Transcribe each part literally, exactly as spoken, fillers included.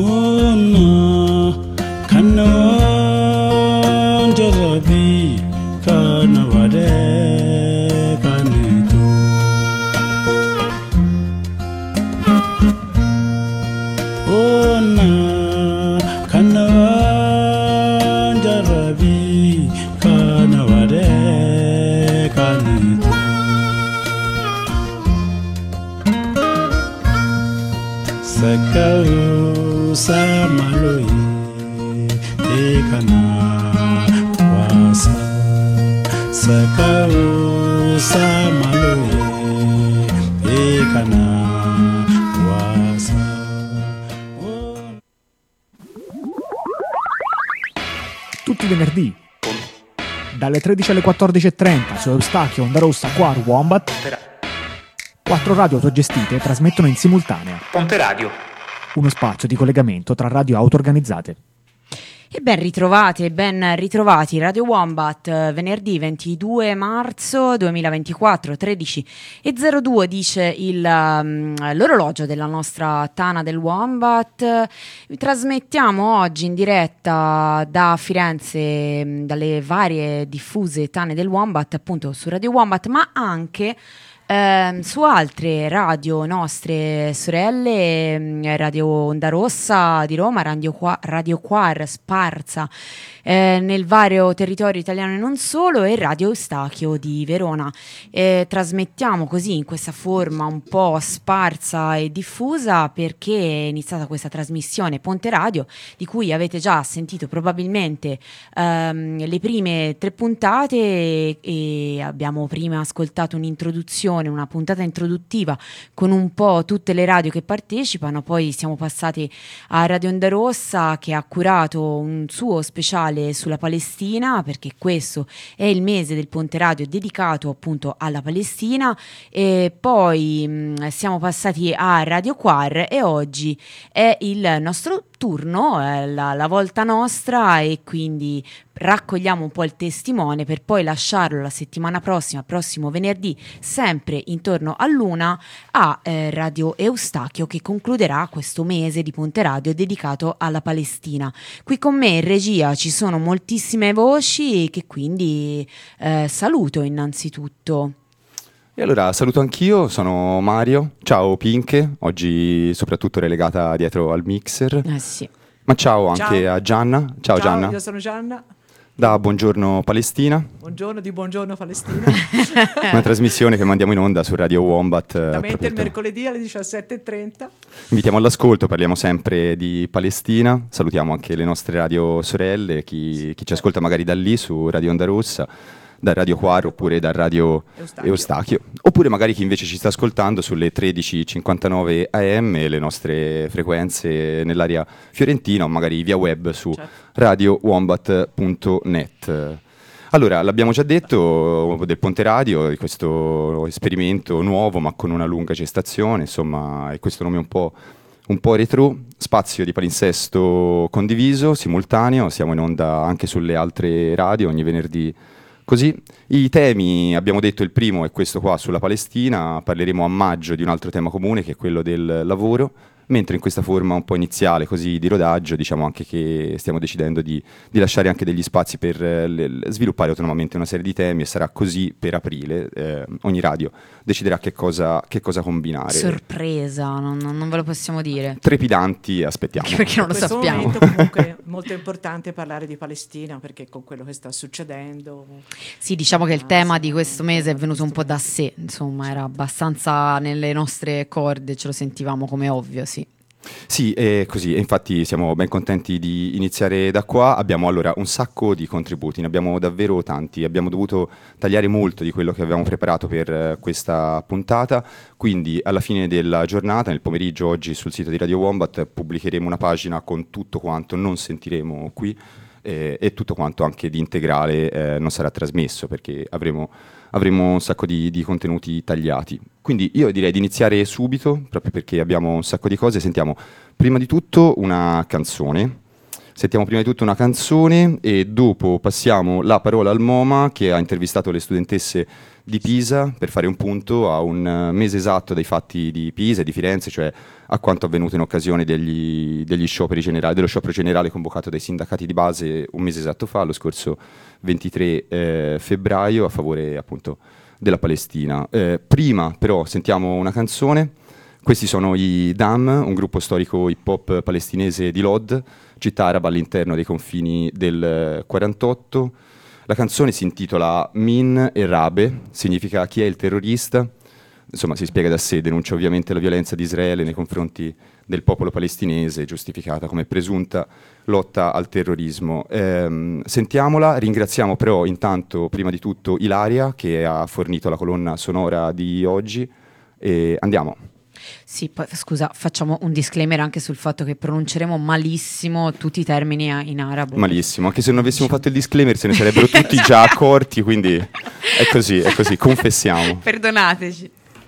Tutti i venerdì dalle tredici alle quattordici e trenta su Eustachio, Onda Rossa, Quar, Wombat. Quattro radio autogestite trasmettono in simultanea Ponte Radio, uno spazio di collegamento tra radio auto-organizzate. E ben ritrovati e ben ritrovati Radio Wombat, venerdì ventidue marzo duemilaventiquattro, tredici e zero due dice il, um, l'orologio della nostra Tana del Wombat. Trasmettiamo oggi in diretta da Firenze, dalle varie diffuse Tane del Wombat, appunto su Radio Wombat, ma anche Eh, su altre radio nostre sorelle, Radio Onda Rossa di Roma, Radio, Qua- Radio Quar sparsa eh, nel vario territorio italiano e non solo, e Radio Eustachio di Verona. Eh, trasmettiamo così in questa forma un po' sparsa e diffusa perché è iniziata questa trasmissione Ponte Radio, di cui avete già sentito probabilmente ehm, le prime tre puntate e, e abbiamo prima ascoltato un'introduzione, una puntata introduttiva con un po' tutte le radio che partecipano. Poi siamo passati a Radio Onda Rossa, che ha curato un suo speciale sulla Palestina, perché questo è il mese del Ponte Radio dedicato appunto alla Palestina. E poi mh, siamo passati a Radio Quar e oggi è il nostro turno, è la, la volta nostra, e quindi raccogliamo un po' il testimone per poi lasciarlo la settimana prossima, prossimo venerdì, sempre intorno all'una, a eh, Radio Eustachio, che concluderà questo mese di Ponte Radio dedicato alla Palestina. Qui con me in regia ci sono moltissime voci che quindi eh, saluto innanzitutto. E allora saluto anch'io, sono Mario, ciao Pinche, oggi soprattutto relegata dietro al mixer, Eh sì. ma ciao anche Ciao. a Gianna, ciao, Ciao, Gianna, io sono Gianna. da Buongiorno Palestina, Buongiorno di Buongiorno Palestina. una trasmissione che mandiamo in onda su Radio Wombat. Da eh, mente il proprio- mercoledì alle diciassette e trenta. Invitiamo all'ascolto, parliamo sempre di Palestina, salutiamo anche le nostre radio sorelle, chi, chi ci ascolta magari da lì su Radio Onda Rossa, da Radio Quar oppure da Radio Eustachio. Eustachio, oppure magari chi invece ci sta ascoltando sulle tredici e cinquantanove A M, le nostre frequenze nell'area fiorentina, o magari via web su Certo. radio wombat punto net. Allora, l'abbiamo già detto del Ponte Radio, di questo esperimento nuovo ma con una lunga gestazione, insomma, è questo nome un po', un po' retro, spazio di palinsesto condiviso, simultaneo, siamo in onda anche sulle altre radio ogni venerdì. Così, i temi, abbiamo detto il primo è questo qua sulla Palestina, parleremo a maggio di un altro tema comune che è quello del lavoro, mentre in questa forma un po' iniziale, così di rodaggio, diciamo anche che stiamo decidendo di, di lasciare anche degli spazi per eh, le- sviluppare autonomamente una serie di temi, e sarà così per aprile, eh, ogni radio deciderà che cosa, che cosa combinare. Sorpresa, non, non- non ve lo possiamo dire. Trepidanti, aspettiamo. Anche perché non lo In questo sappiamo. momento comunque è molto importante parlare di Palestina, perché con quello che sta succedendo. Sì, diciamo che il Ah, tema sì, di questo mese è venuto un po' da questo sé, insomma, era abbastanza nelle nostre corde, ce lo sentivamo come ovvio, sì. Sì, è così, e infatti siamo ben contenti di iniziare da qua. Abbiamo allora un sacco di contributi, ne abbiamo davvero tanti, abbiamo dovuto tagliare molto di quello che avevamo preparato per eh, questa puntata, quindi alla fine della giornata, nel pomeriggio oggi sul sito di Radio Wombat, pubblicheremo una pagina con tutto quanto non sentiremo qui, eh, e tutto quanto anche di integrale eh, non sarà trasmesso, perché avremo, avremo un sacco di, di contenuti tagliati. Quindi io direi di iniziare subito, proprio perché abbiamo un sacco di cose. Sentiamo prima di tutto una canzone Sentiamo prima di tutto una canzone e dopo passiamo la parola al MoMA, che ha intervistato le studentesse di Pisa per fare un punto a un mese esatto dai fatti di Pisa e di Firenze, cioè a quanto avvenuto in occasione degli, degli scioperi generali, dello sciopero generale convocato dai sindacati di base un mese esatto fa, lo scorso ventitré eh, febbraio, a favore appunto della Palestina. Eh, prima però sentiamo una canzone. Questi sono i Dam, un gruppo storico hip hop palestinese di Lod, città araba all'interno dei confini del quarantotto. La canzone si intitola Min e Rabe, significa chi è il terrorista. Insomma, si spiega da sé, denuncia ovviamente la violenza di Israele nei confronti del popolo palestinese, giustificata come presunta lotta al terrorismo. Ehm, sentiamola, ringraziamo però intanto prima di tutto Ilaria che ha fornito la colonna sonora di oggi e andiamo. Sì, poi scusa, facciamo un disclaimer anche sul fatto che pronunceremo malissimo tutti i termini in arabo. Malissimo, anche se non avessimo fatto il disclaimer se ne sarebbero tutti già accorti, quindi è così, è così, confessiamo. Perdonateci.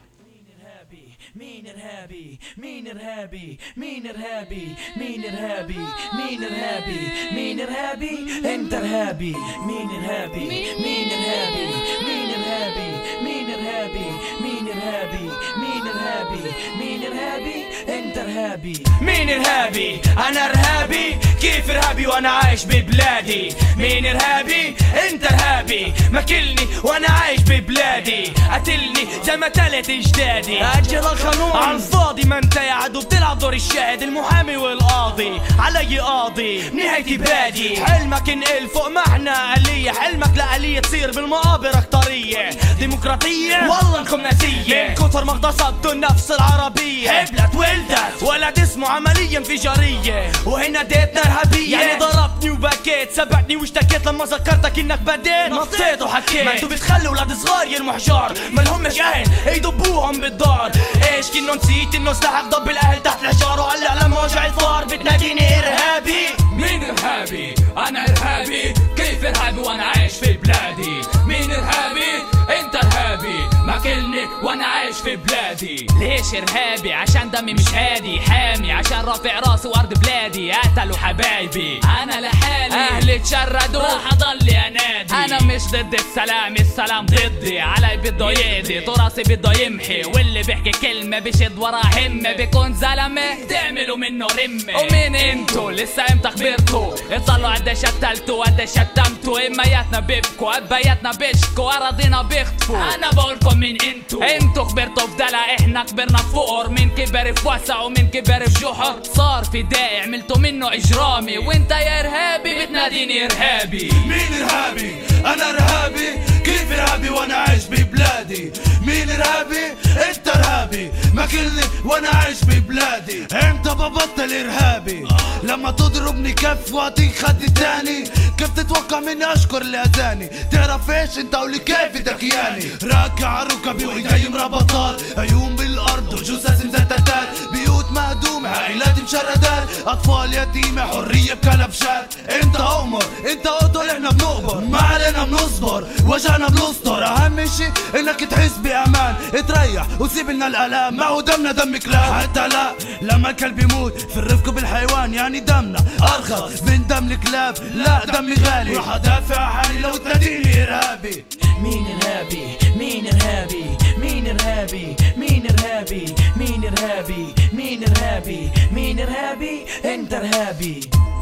مين إرهابي مين إرهابي مين إرهابي مين إرهابي مين إرهابي مين إرهابي أنت إرهابي مين إرهابي مين إرهابي مين إرهابي مين إرهابي مين إرهابي مين إرهابي مين إرهابي أنت إرهابي مين إرهابي أنا إرهابي كيف إرهابي وأنا عايش ببلادي مين إرهابي أنت إرهابي ماكلني وأنا عايش ببلادي قتلني زي ما تلت أجدادي أجل القانون عن فاضي ما انت يا عدو بتلعب دور الشاهد المحامي والقاضي علي قاضي نهايتي بادي حلمك انقل فوق معنى آلية حلمك لآلية تصير بالمقابر أكترية ديمقراطية والله انكم ناسية من كتر ما اغتصبتوا النفس العربية حبلت ولدت ولد اسمه عملية انفجارية وهنا ديتنا إرهابية يعني ضربتني وبكيت سبقتني واشتكيت لما ذكرتك انك بديت نطيت وحكيت ما انتوا بتخلوا ولاد صغار يرموا حجار ما لهمش اهل يدبوهم بالدار ايش كنو نسيت انه سلاحك ضب الاهل تحت الحجار وهلا لما وجع الفار بتناديني ارهابي مين ارهابي انا ارهابي كيف ارهابي وانا عايش في بلادي مين ارهابي انت ارهابي ماكلني وانا عايش في بلادي ليش ارهابي عشان دمي مش هادي حامي عشان رافع راسي وارض بلادي قتلوا حبايبي انا لحالي اهلي اتشردوا راح اضل انادي انا مش ضد السلام السلام ضدي علي بده يقضي تراثي بده يمحي واللي بيحكي كلمه بشد ورا همه بيكون زلمه تعملوا منه رمه ومين انتو لسه امتى كبرتوا اطلعوا قديش قتلتوا قديش شتمتوا امياتنا بيبكوا ابياتنا بيشكوا اراضينا بيخطفوا انا بقولكم مين انتو انتو كبرتوا في دلع احنا كبرنا في فقر مين كبر في وسع ومين كبر في جحر صار في داعي عملتوا منه اجرامي وانت يا ارهابي بتناديني ارهابي مين ارهابي انا ارهابي كيف ارهابي وانا عايش ببلادي مين ارهابي انت ارهابي ماكلني وانا عايش ببلادي انت ببطل ارهابي لما تضربني كف واعطيك خد تاني كيف تتوقع مني اشكر اللي اذاني تعرف ايش انت ولي كيف دكياني راكع ركبي وايدي مربطات عيون بالارض وجثث مزتتات بيوت مهدومه عائلات مشردات اطفال يتيمه حريه بكلبشات انت عمر انت قتل احنا بنقبر ما علينا بنصبر وجعنا بنستر اهم شي انك تحس بامان تريح وسيب لنا الالام ما هو دمنا دم كلاب حتى لا لما الكلب يموت في الرفق بالحيوان يعني دمنا ارخص من دم الكلاب لا دمي غالي راح ادافع عن حالي لو تناديني ارهابي مين ارهابي مين ارهابي مين ارهابي مين ارهابي مين ارهابي مين ارهابي مين ارهابي انت ارهابي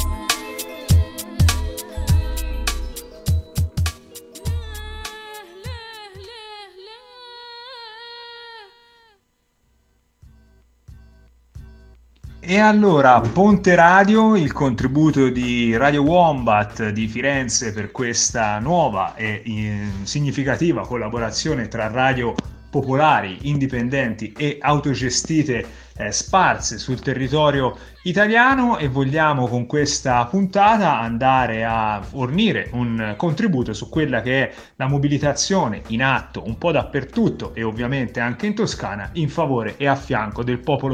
E allora, Ponte Radio, il contributo di Radio Wombat di Firenze per questa nuova e eh, significativa collaborazione tra radio popolari, indipendenti e autogestite eh, sparse sul territorio italiano, e vogliamo con questa puntata andare a fornire un contributo su quella che è la mobilitazione in atto un po' dappertutto e ovviamente anche in Toscana in favore e a fianco del popolo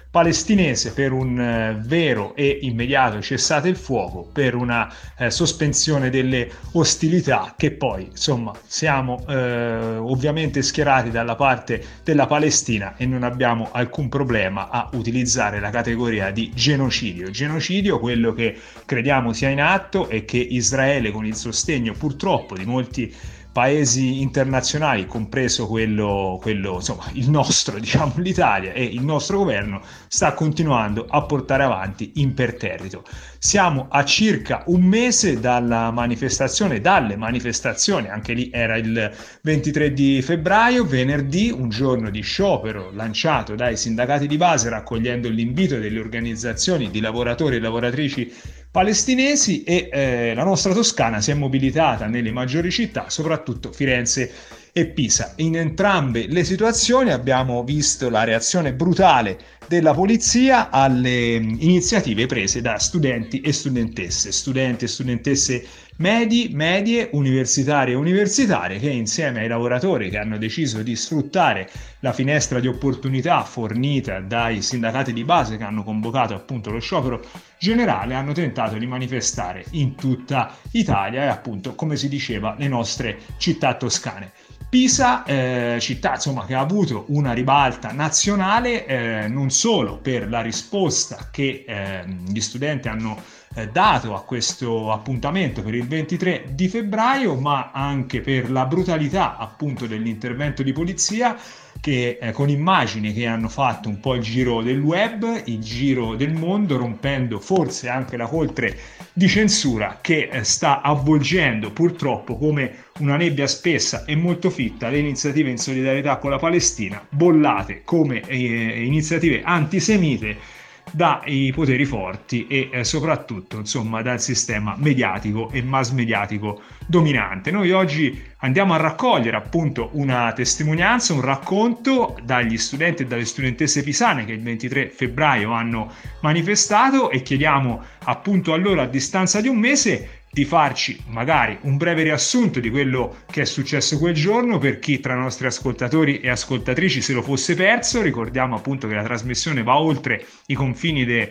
palestinese per un eh, vero e immediato cessate il fuoco, per una eh, sospensione delle ostilità, che poi insomma siamo eh, ovviamente schierati dalla parte della Palestina e non abbiamo alcun problema a utilizzare la categoria di genocidio. Genocidio, quello che crediamo sia in atto e che Israele, con il sostegno purtroppo di molti paesi internazionali, compreso quello, quello insomma il nostro, diciamo l'Italia e il nostro governo, sta continuando a portare avanti imperterrito. Siamo a circa un mese dalla manifestazione, dalle manifestazioni, anche lì era il ventitré di febbraio, venerdì, un giorno di sciopero lanciato dai sindacati di base raccogliendo l'invito delle organizzazioni di lavoratori e lavoratrici palestinesi, e eh, la nostra Toscana si è mobilitata nelle maggiori città, soprattutto Firenze e Pisa. In entrambe le situazioni abbiamo visto la reazione brutale della polizia alle iniziative prese da studenti e studentesse, studenti e studentesse medi, medie, universitarie e universitarie, che insieme ai lavoratori che hanno deciso di sfruttare la finestra di opportunità fornita dai sindacati di base che hanno convocato appunto lo sciopero generale, hanno tentato di manifestare in tutta Italia e appunto, come si diceva, le nostre città toscane. Pisa, eh, città insomma che ha avuto una ribalta nazionale, eh, non solo per la risposta che eh, gli studenti hanno eh, dato a questo appuntamento per il ventitré di febbraio, ma anche per la brutalità appunto dell'intervento di polizia, che eh, con immagini che hanno fatto un po' il giro del web, il giro del mondo, rompendo forse anche la coltre di censura che eh, sta avvolgendo purtroppo come una nebbia spessa e molto fitta le iniziative in solidarietà con la Palestina, bollate come eh, iniziative antisemite dai poteri forti e eh, soprattutto insomma dal sistema mediatico e mass mediatico dominante. Noi oggi andiamo a raccogliere appunto una testimonianza, un racconto dagli studenti e dalle studentesse pisane che il ventitré febbraio hanno manifestato, e chiediamo appunto a loro, a distanza di un mese, di farci magari un breve riassunto di quello che è successo quel giorno, per chi tra i nostri ascoltatori e ascoltatrici se lo fosse perso. Ricordiamo appunto che la trasmissione va oltre i confini de,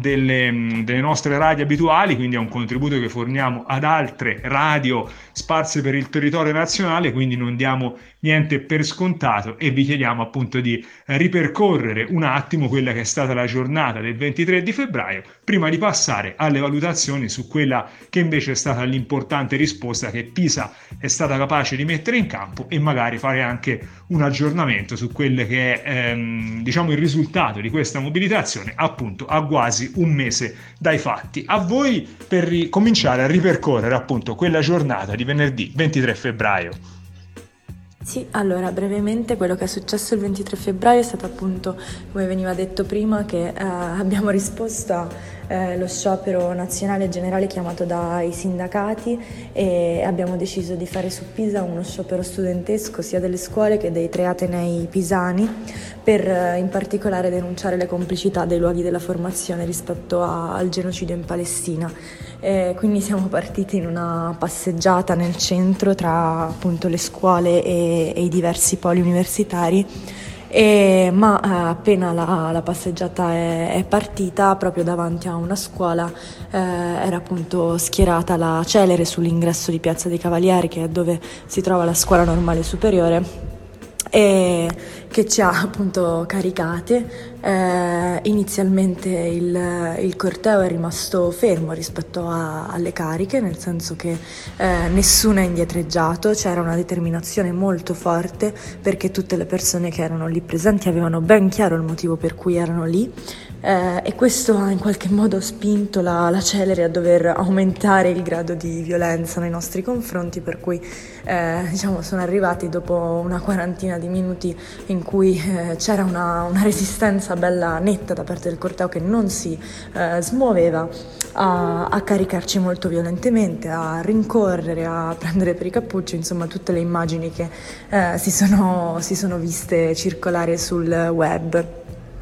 delle, delle nostre radio abituali, quindi è un contributo che forniamo ad altre radio sparse per il territorio nazionale, quindi non diamo niente per scontato e vi chiediamo appunto di ripercorrere un attimo quella che è stata la giornata del ventitré di febbraio, prima di passare alle valutazioni su quella che invece è stata l'importante risposta che Pisa è stata capace di mettere in campo, e magari fare anche un aggiornamento su quelle che è ehm, diciamo il risultato di questa mobilitazione appunto a quasi un mese dai fatti. A voi per ri- cominciare a ripercorrere appunto quella giornata di venerdì ventitré febbraio. Sì, allora brevemente quello che è successo il ventitré febbraio è stato appunto, come veniva detto prima, che eh, abbiamo risposto a eh, lo sciopero nazionale generale chiamato dai sindacati, e abbiamo deciso di fare su Pisa uno sciopero studentesco sia delle scuole che dei tre atenei pisani, per eh, in particolare denunciare le complicità dei luoghi della formazione rispetto a, al genocidio in Palestina. E quindi siamo partiti in una passeggiata nel centro tra appunto le scuole e, e i diversi poli universitari, e, ma eh, appena la, la passeggiata è, è partita, proprio davanti a una scuola eh, era appunto schierata la Celere sull'ingresso di Piazza dei Cavalieri, che è dove si trova la scuola normale superiore, e che ci ha appunto caricate. Eh, inizialmente il, il corteo è rimasto fermo rispetto a, alle cariche, nel senso che eh, nessuno è indietreggiato, c'era una determinazione molto forte, perché tutte le persone che erano lì presenti avevano ben chiaro il motivo per cui erano lì. Eh, e questo ha in qualche modo spinto la, la Celere a dover aumentare il grado di violenza nei nostri confronti, per cui eh, diciamo sono arrivati dopo una quarantina di minuti in cui eh, c'era una, una resistenza bella netta da parte del corteo che non si eh, smuoveva, a, a caricarci molto violentemente, a rincorrere, a prendere per i cappucci, insomma tutte le immagini che eh, si sono, si sono viste circolare sul web.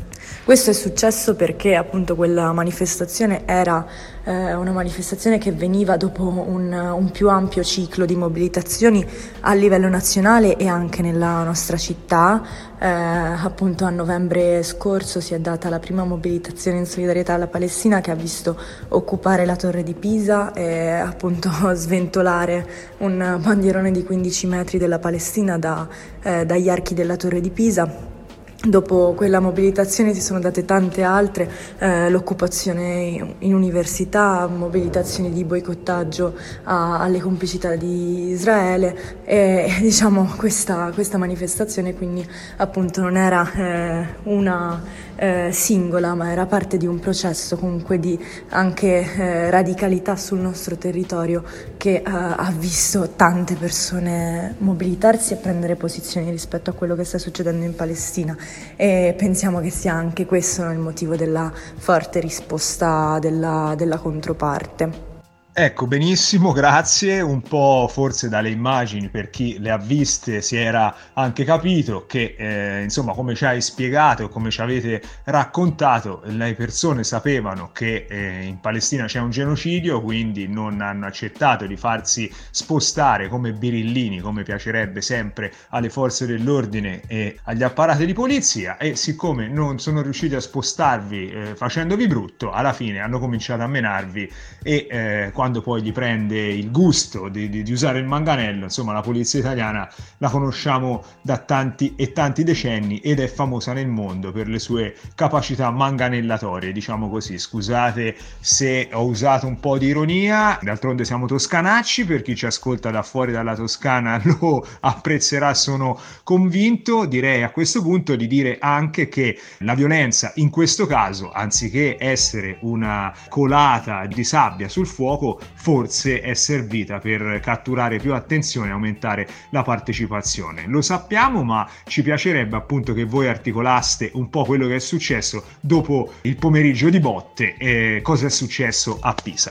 Questo è successo perché appunto quella manifestazione era eh, una manifestazione che veniva dopo un, un più ampio ciclo di mobilitazioni a livello nazionale e anche nella nostra città. Eh, appunto a novembre scorso si è data la prima mobilitazione in solidarietà alla Palestina, che ha visto occupare la torre di Pisa e appunto sventolare un bandierone di quindici metri della Palestina da, eh, dagli archi della torre di Pisa. Dopo quella mobilitazione si sono date tante altre, eh, l'occupazione in università, mobilitazioni di boicottaggio a, alle complicità di Israele e diciamo questa, questa manifestazione quindi appunto non era eh, una eh, singola, ma era parte di un processo comunque di anche eh, radicalità sul nostro territorio che eh, ha visto tante persone mobilitarsi e prendere posizioni rispetto a quello che sta succedendo in Palestina. E pensiamo che sia anche questo il motivo della forte risposta della, della controparte. Ecco, benissimo, grazie. Un po' forse dalle immagini, per chi le ha viste, si era anche capito che, eh, insomma, come ci hai spiegato, come ci avete raccontato, le persone sapevano che eh, in Palestina c'è un genocidio, quindi non hanno accettato di farsi spostare come birillini, come piacerebbe sempre alle forze dell'ordine e agli apparati di polizia, e siccome non sono riusciti a spostarvi eh, facendovi brutto, alla fine hanno cominciato a menarvi e eh, quando poi gli prende il gusto di, di, di usare il manganello, insomma la polizia italiana la conosciamo da tanti e tanti decenni ed è famosa nel mondo per le sue capacità manganellatorie, diciamo così. Scusate se ho usato un po' di ironia, d'altronde siamo toscanacci, per chi ci ascolta da fuori dalla Toscana lo apprezzerà, sono convinto. Direi a questo punto di dire anche che la violenza in questo caso, anziché essere una colata di sabbia sul fuoco, forse è servita per catturare più attenzione e aumentare la partecipazione. Lo sappiamo, ma ci piacerebbe appunto che voi articolaste un po' quello che è successo dopo il pomeriggio di botte e cosa è successo a Pisa.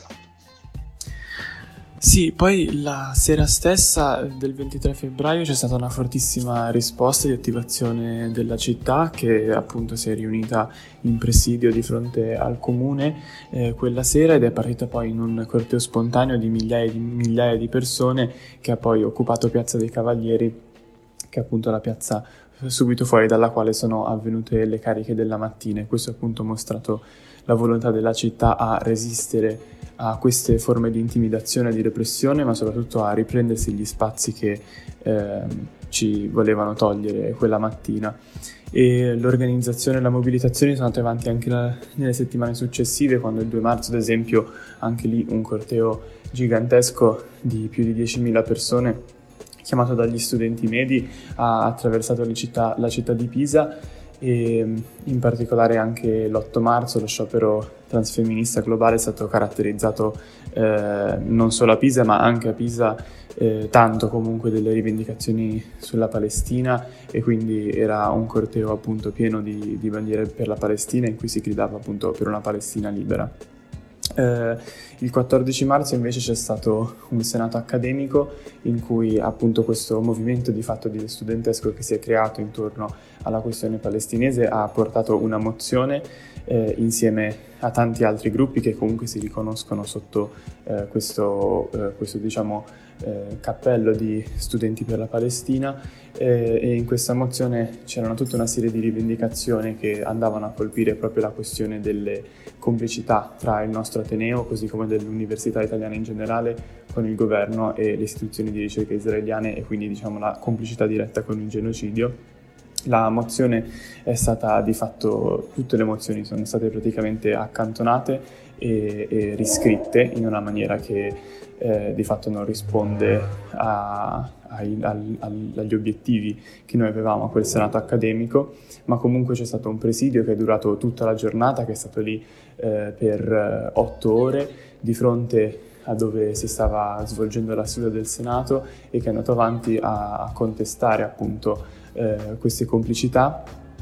Sì, poi la sera stessa del ventitré febbraio c'è stata una fortissima risposta di attivazione della città, che appunto si è riunita in presidio di fronte al comune eh, quella sera, ed è partita poi in un corteo spontaneo di migliaia di migliaia di persone che ha poi occupato Piazza dei Cavalieri, che è appunto la piazza subito fuori dalla quale sono avvenute le cariche della mattina, e questo appunto ha mostrato la volontà della città a resistere a queste forme di intimidazione e di repressione, ma soprattutto a riprendersi gli spazi che eh, ci volevano togliere quella mattina. E l'organizzazione e la mobilitazione sono andate avanti anche la, nelle settimane successive, quando il due marzo, ad esempio, anche lì un corteo gigantesco di più di diecimila persone, chiamato dagli studenti medi, ha attraversato la città, la città di Pisa, e in particolare anche l'otto marzo lo sciopero transfemminista globale è stato caratterizzato eh, non solo a Pisa ma anche a Pisa eh, tanto comunque delle rivendicazioni sulla Palestina, e quindi era un corteo appunto pieno di, di bandiere per la Palestina, in cui si gridava appunto per una Palestina libera. Eh, il quattordici marzo invece c'è stato un senato accademico in cui appunto questo movimento di fatto di studentesco che si è creato intorno alla questione palestinese ha portato una mozione eh, insieme a tanti altri gruppi che comunque si riconoscono sotto eh, questo, eh, questo diciamo eh, cappello di studenti per la Palestina, eh, e in questa mozione c'erano tutta una serie di rivendicazioni che andavano a colpire proprio la questione delle complicità tra il nostro Ateneo, così come dell'università italiana in generale, con il governo e le istituzioni di ricerca israeliane, e quindi diciamo la complicità diretta con il genocidio. La mozione è stata di fatto, tutte le mozioni sono state praticamente accantonate e, e riscritte in una maniera che eh, di fatto non risponde a, ai, al, al, agli obiettivi che noi avevamo a quel senato accademico, ma comunque c'è stato un presidio che è durato tutta la giornata, che è stato lì eh, per eh, otto ore di fronte a dove si stava svolgendo la seduta del Senato, e che è andato avanti a, a contestare appunto eh, queste complicità,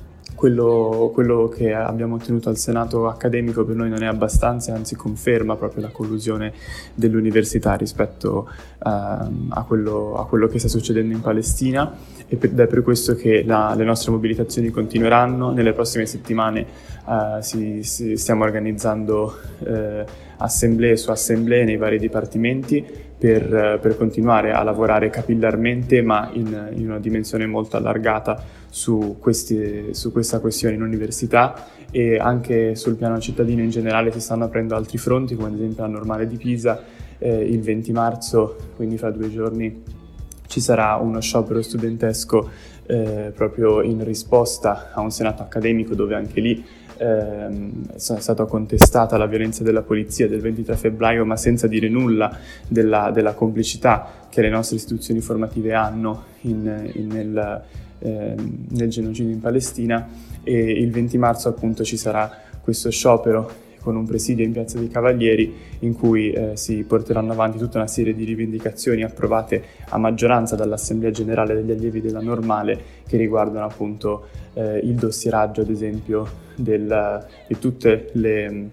quello, quello che abbiamo ottenuto al Senato accademico per noi non è abbastanza, anzi conferma proprio la collusione dell'università rispetto uh, a, quello, a quello che sta succedendo in Palestina, ed è per questo che la, le nostre mobilitazioni continueranno. Nelle prossime settimane uh, si, si stiamo organizzando uh, assemblee su assemblee nei vari dipartimenti per, per continuare a lavorare capillarmente, ma in, in una dimensione molto allargata su, questi, su questa questione in università, e anche sul piano cittadino in generale si stanno aprendo altri fronti, come ad esempio la Normale di Pisa. Eh, il venti marzo, quindi fra due giorni, ci sarà uno sciopero studentesco eh, proprio in risposta a un senato accademico dove anche lì ehm, è stata contestata la violenza della polizia del ventitré febbraio, ma senza dire nulla della, della complicità che le nostre istituzioni formative hanno in, in, nel, eh, nel genocidio in Palestina. E il venti marzo appunto ci sarà questo sciopero con un presidio in Piazza dei Cavalieri, in cui eh, si porteranno avanti tutta una serie di rivendicazioni approvate a maggioranza dall'Assemblea Generale degli Allievi della Normale, che riguardano appunto eh, il dossieraggio, ad esempio, del, di tutte le,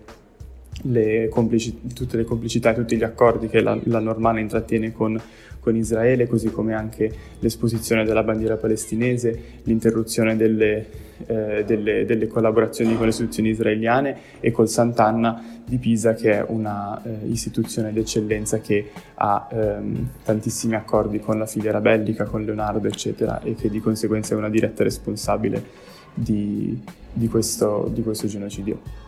le, complici, tutte le complicità e tutti gli accordi che la, la Normale intrattiene con con Israele, così come anche l'esposizione della bandiera palestinese, l'interruzione delle, eh, delle, delle collaborazioni con le istituzioni israeliane, e col Sant'Anna di Pisa, che è una eh, istituzione d'eccellenza che ha ehm, tantissimi accordi con la filiera bellica, con Leonardo, eccetera, e che di conseguenza è una diretta responsabile di, di, questo, di questo genocidio.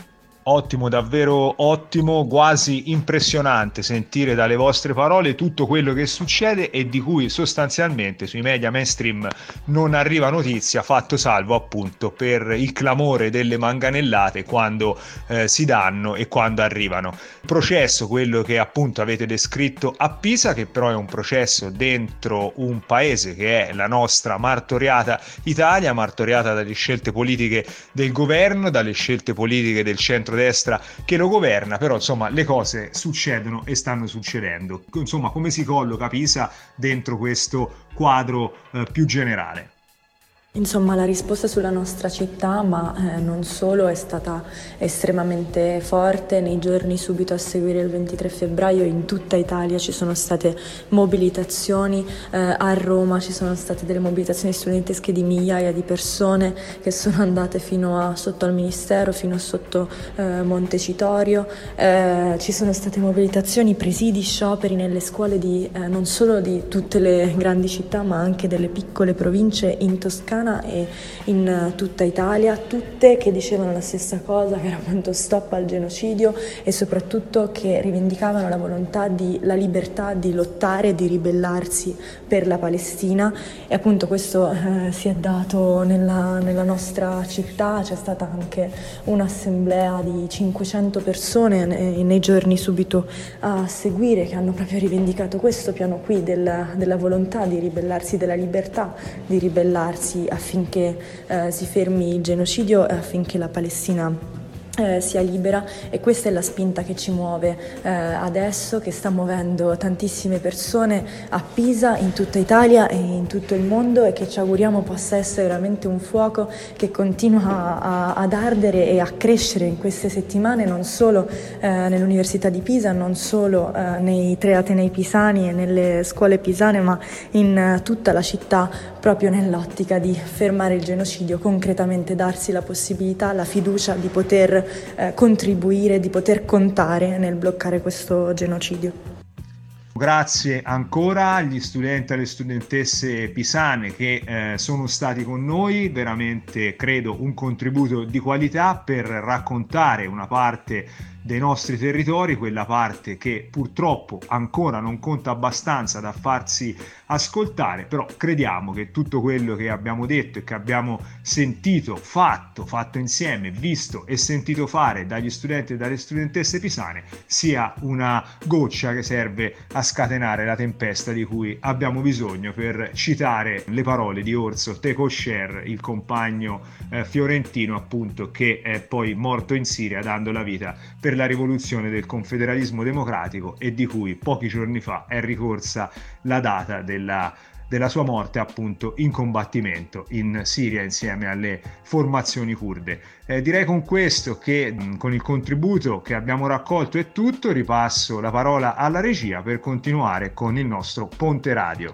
Ottimo, davvero ottimo, quasi impressionante sentire dalle vostre parole tutto quello che succede e di cui sostanzialmente sui media mainstream non arriva notizia, fatto salvo appunto per il clamore delle manganellate quando eh, si danno e quando arrivano. Processo, quello che appunto avete descritto a Pisa, che però è un processo dentro un paese che è la nostra martoriata Italia, martoriata dalle scelte politiche del governo, dalle scelte politiche del centro destra che lo governa, però insomma le cose succedono e stanno succedendo. Insomma, come si colloca Pisa dentro questo quadro eh, più generale? Insomma, la risposta sulla nostra città, ma eh, non solo, è stata estremamente forte. Nei giorni subito a seguire il ventitré febbraio in tutta Italia ci sono state mobilitazioni, eh, a Roma ci sono state delle mobilitazioni studentesche di migliaia di persone che sono andate fino a sotto al Ministero, fino a sotto eh, Montecitorio, eh, ci sono state mobilitazioni, presidi, scioperi nelle scuole di, eh, non solo di tutte le grandi città, ma anche delle piccole province in Toscana e in tutta Italia, tutte che dicevano la stessa cosa, che era appunto stop al genocidio, e soprattutto che rivendicavano la volontà di la libertà di lottare e di ribellarsi per la Palestina. E appunto questo eh, si è dato nella, nella nostra città. C'è stata anche un'assemblea di cinquecento persone nei, nei giorni subito a seguire, che hanno proprio rivendicato questo piano qui della, della volontà di ribellarsi, della libertà di ribellarsi affinché eh, si fermi il genocidio e affinché la Palestina Eh, sia libera. E questa è la spinta che ci muove eh, adesso, che sta muovendo tantissime persone a Pisa, in tutta Italia e in tutto il mondo, e che ci auguriamo possa essere veramente un fuoco che continua a, a, ad ardere e a crescere in queste settimane, non solo eh, nell'Università di Pisa, non solo eh, nei tre atenei pisani e nelle scuole pisane, ma in eh, tutta la città, proprio nell'ottica di fermare il genocidio, concretamente darsi la possibilità, la fiducia di poter Eh, contribuire, di poter contare nel bloccare questo genocidio. Grazie ancora agli studenti e alle studentesse pisane che eh, sono stati con noi, veramente credo un contributo di qualità per raccontare una parte dei nostri territori, quella parte che purtroppo ancora non conta abbastanza da farsi ascoltare, però crediamo che tutto quello che abbiamo detto e che abbiamo sentito, fatto, fatto insieme, visto e sentito fare dagli studenti e dalle studentesse pisane sia una goccia che serve a scatenare la tempesta di cui abbiamo bisogno, per citare le parole di Orso Tekosher, il compagno eh, fiorentino appunto che è poi morto in Siria dando la vita per la rivoluzione del confederalismo democratico, e di cui pochi giorni fa è ricorsa la data della della sua morte appunto in combattimento in Siria insieme alle formazioni curde. Eh, direi con questo che mh, con il contributo che abbiamo raccolto è tutto, ripasso la parola alla regia per continuare con il nostro Ponte Radio.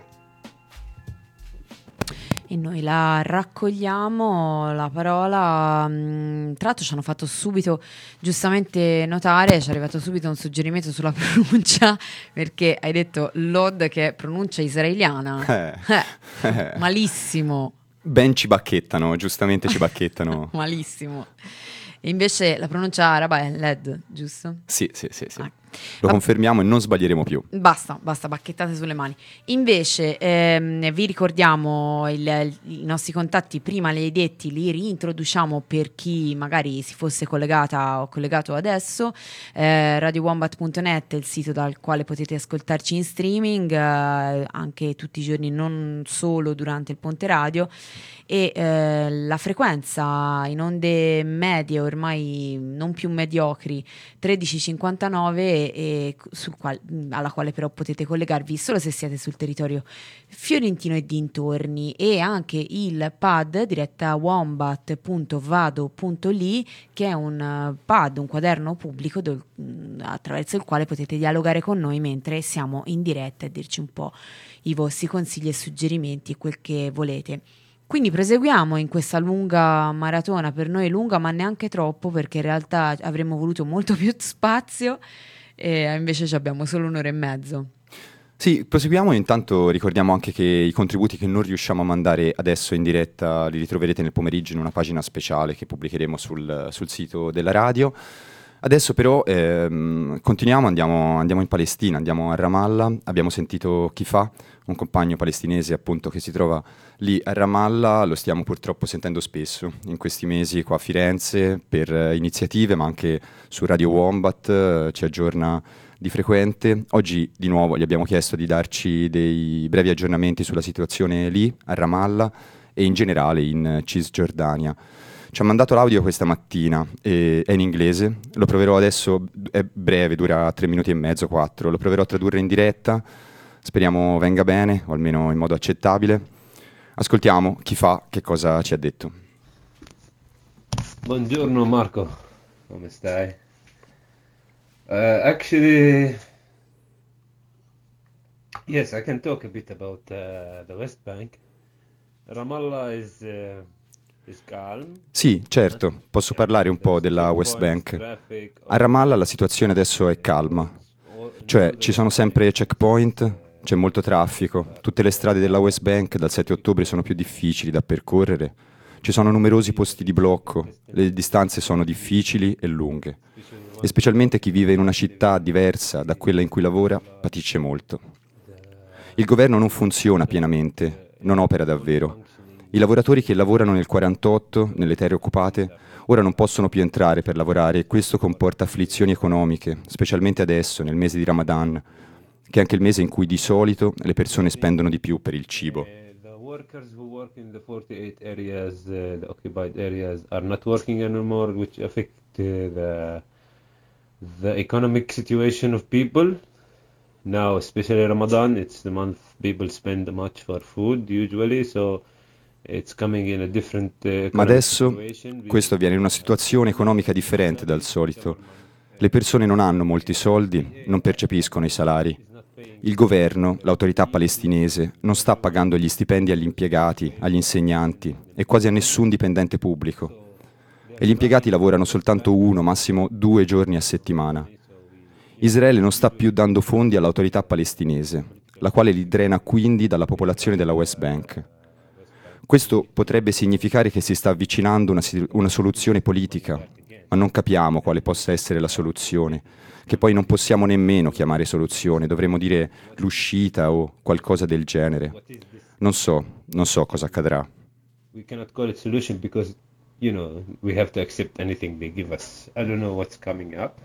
E noi la raccogliamo, la parola. Mh, tra l'altro ci hanno fatto subito giustamente notare, ci è arrivato subito un suggerimento sulla pronuncia, perché hai detto Lod, che è pronuncia israeliana. Eh. Eh, malissimo. Ben ci bacchettano, giustamente ci bacchettano. Malissimo. E invece la pronuncia araba è Led, giusto? Sì, sì, sì, sì. Ah. Lo confermiamo e non sbaglieremo più. Basta, basta, bacchettate sulle mani. Invece ehm, vi ricordiamo il, il, i nostri contatti, prima li hai detti, li reintroduciamo per chi magari si fosse collegata o collegato adesso. eh, radio wombat punto net è il sito dal quale potete ascoltarci in streaming eh, anche tutti i giorni, non solo durante il Ponte Radio. E eh, la frequenza in onde medie, ormai non più mediocri, tredici cinquantanove, e sul quale, alla quale però potete collegarvi solo se siete sul territorio fiorentino e dintorni, e anche il pad diretta wombat punto vado punto li, che è un pad, un quaderno pubblico do, attraverso il quale potete dialogare con noi mentre siamo in diretta e dirci un po' i vostri consigli e suggerimenti e quel che volete. Quindi proseguiamo in questa lunga maratona, per noi lunga ma neanche troppo, perché in realtà avremmo voluto molto più spazio e invece ci abbiamo solo un'ora e mezzo. Sì, proseguiamo e intanto ricordiamo anche che i contributi che non riusciamo a mandare adesso in diretta li ritroverete nel pomeriggio in una pagina speciale che pubblicheremo sul, sul sito della radio. Adesso però ehm, continuiamo, andiamo, andiamo in Palestina, andiamo a Ramallah. Abbiamo sentito Kifa, un compagno palestinese appunto che si trova lì a Ramallah. Lo stiamo purtroppo sentendo spesso in questi mesi qua a Firenze per eh, iniziative, ma anche su Radio Wombat eh, ci aggiorna di frequente. Oggi di nuovo gli abbiamo chiesto di darci dei brevi aggiornamenti sulla situazione lì a Ramallah e in generale in Cisgiordania. Ci ha mandato l'audio questa mattina, e è in inglese, lo proverò adesso, è breve, dura tre minuti e mezzo, quattro, lo proverò a tradurre in diretta, speriamo venga bene, o almeno in modo accettabile. Ascoltiamo chi fa, che cosa ci ha detto. Buongiorno Marco, come stai? Uh, actually, yes, I can talk a bit about uh, the West Bank. Ramallah is... Uh, Sì, certo, posso parlare un po' della West Bank. A Ramallah la situazione adesso è calma, cioè ci sono sempre checkpoint, c'è molto traffico, tutte le strade della West Bank dal sette ottobre sono più difficili da percorrere, ci sono numerosi posti di blocco, le distanze sono difficili e lunghe, e specialmente chi vive in una città diversa da quella in cui lavora patisce molto. Il governo non funziona pienamente, non opera davvero. I lavoratori che lavorano nel quarantotto, nelle terre occupate, ora non possono più entrare per lavorare e questo comporta afflizioni economiche, specialmente adesso, nel mese di Ramadan, che è anche il mese in cui di solito le persone spendono di più per il cibo. The workers who work in the forty-eight areas, uh, the occupied areas, are not working anymore, which affect uh, the the economic situation of people. Now, especially Ramadan, it's the month people spend much for food usually, so it's coming in a different uh, Ma adesso questo avviene in una situazione economica differente dal solito. Le persone non hanno molti soldi, non percepiscono i salari. Il governo, l'autorità palestinese, non sta pagando gli stipendi agli impiegati, agli insegnanti e quasi a nessun dipendente pubblico. E gli impiegati lavorano soltanto uno, massimo due giorni a settimana. Israele non sta più dando fondi all'autorità palestinese, la quale li drena quindi dalla popolazione della West Bank. Questo potrebbe significare che si sta avvicinando una, una soluzione politica, ma non capiamo quale possa essere la soluzione, che poi non possiamo nemmeno chiamare soluzione, dovremmo dire l'uscita o qualcosa del genere. Non so, non so cosa accadrà. We cannot call it solution because, you know, we have to accept anything they give us. I don't know what's coming up.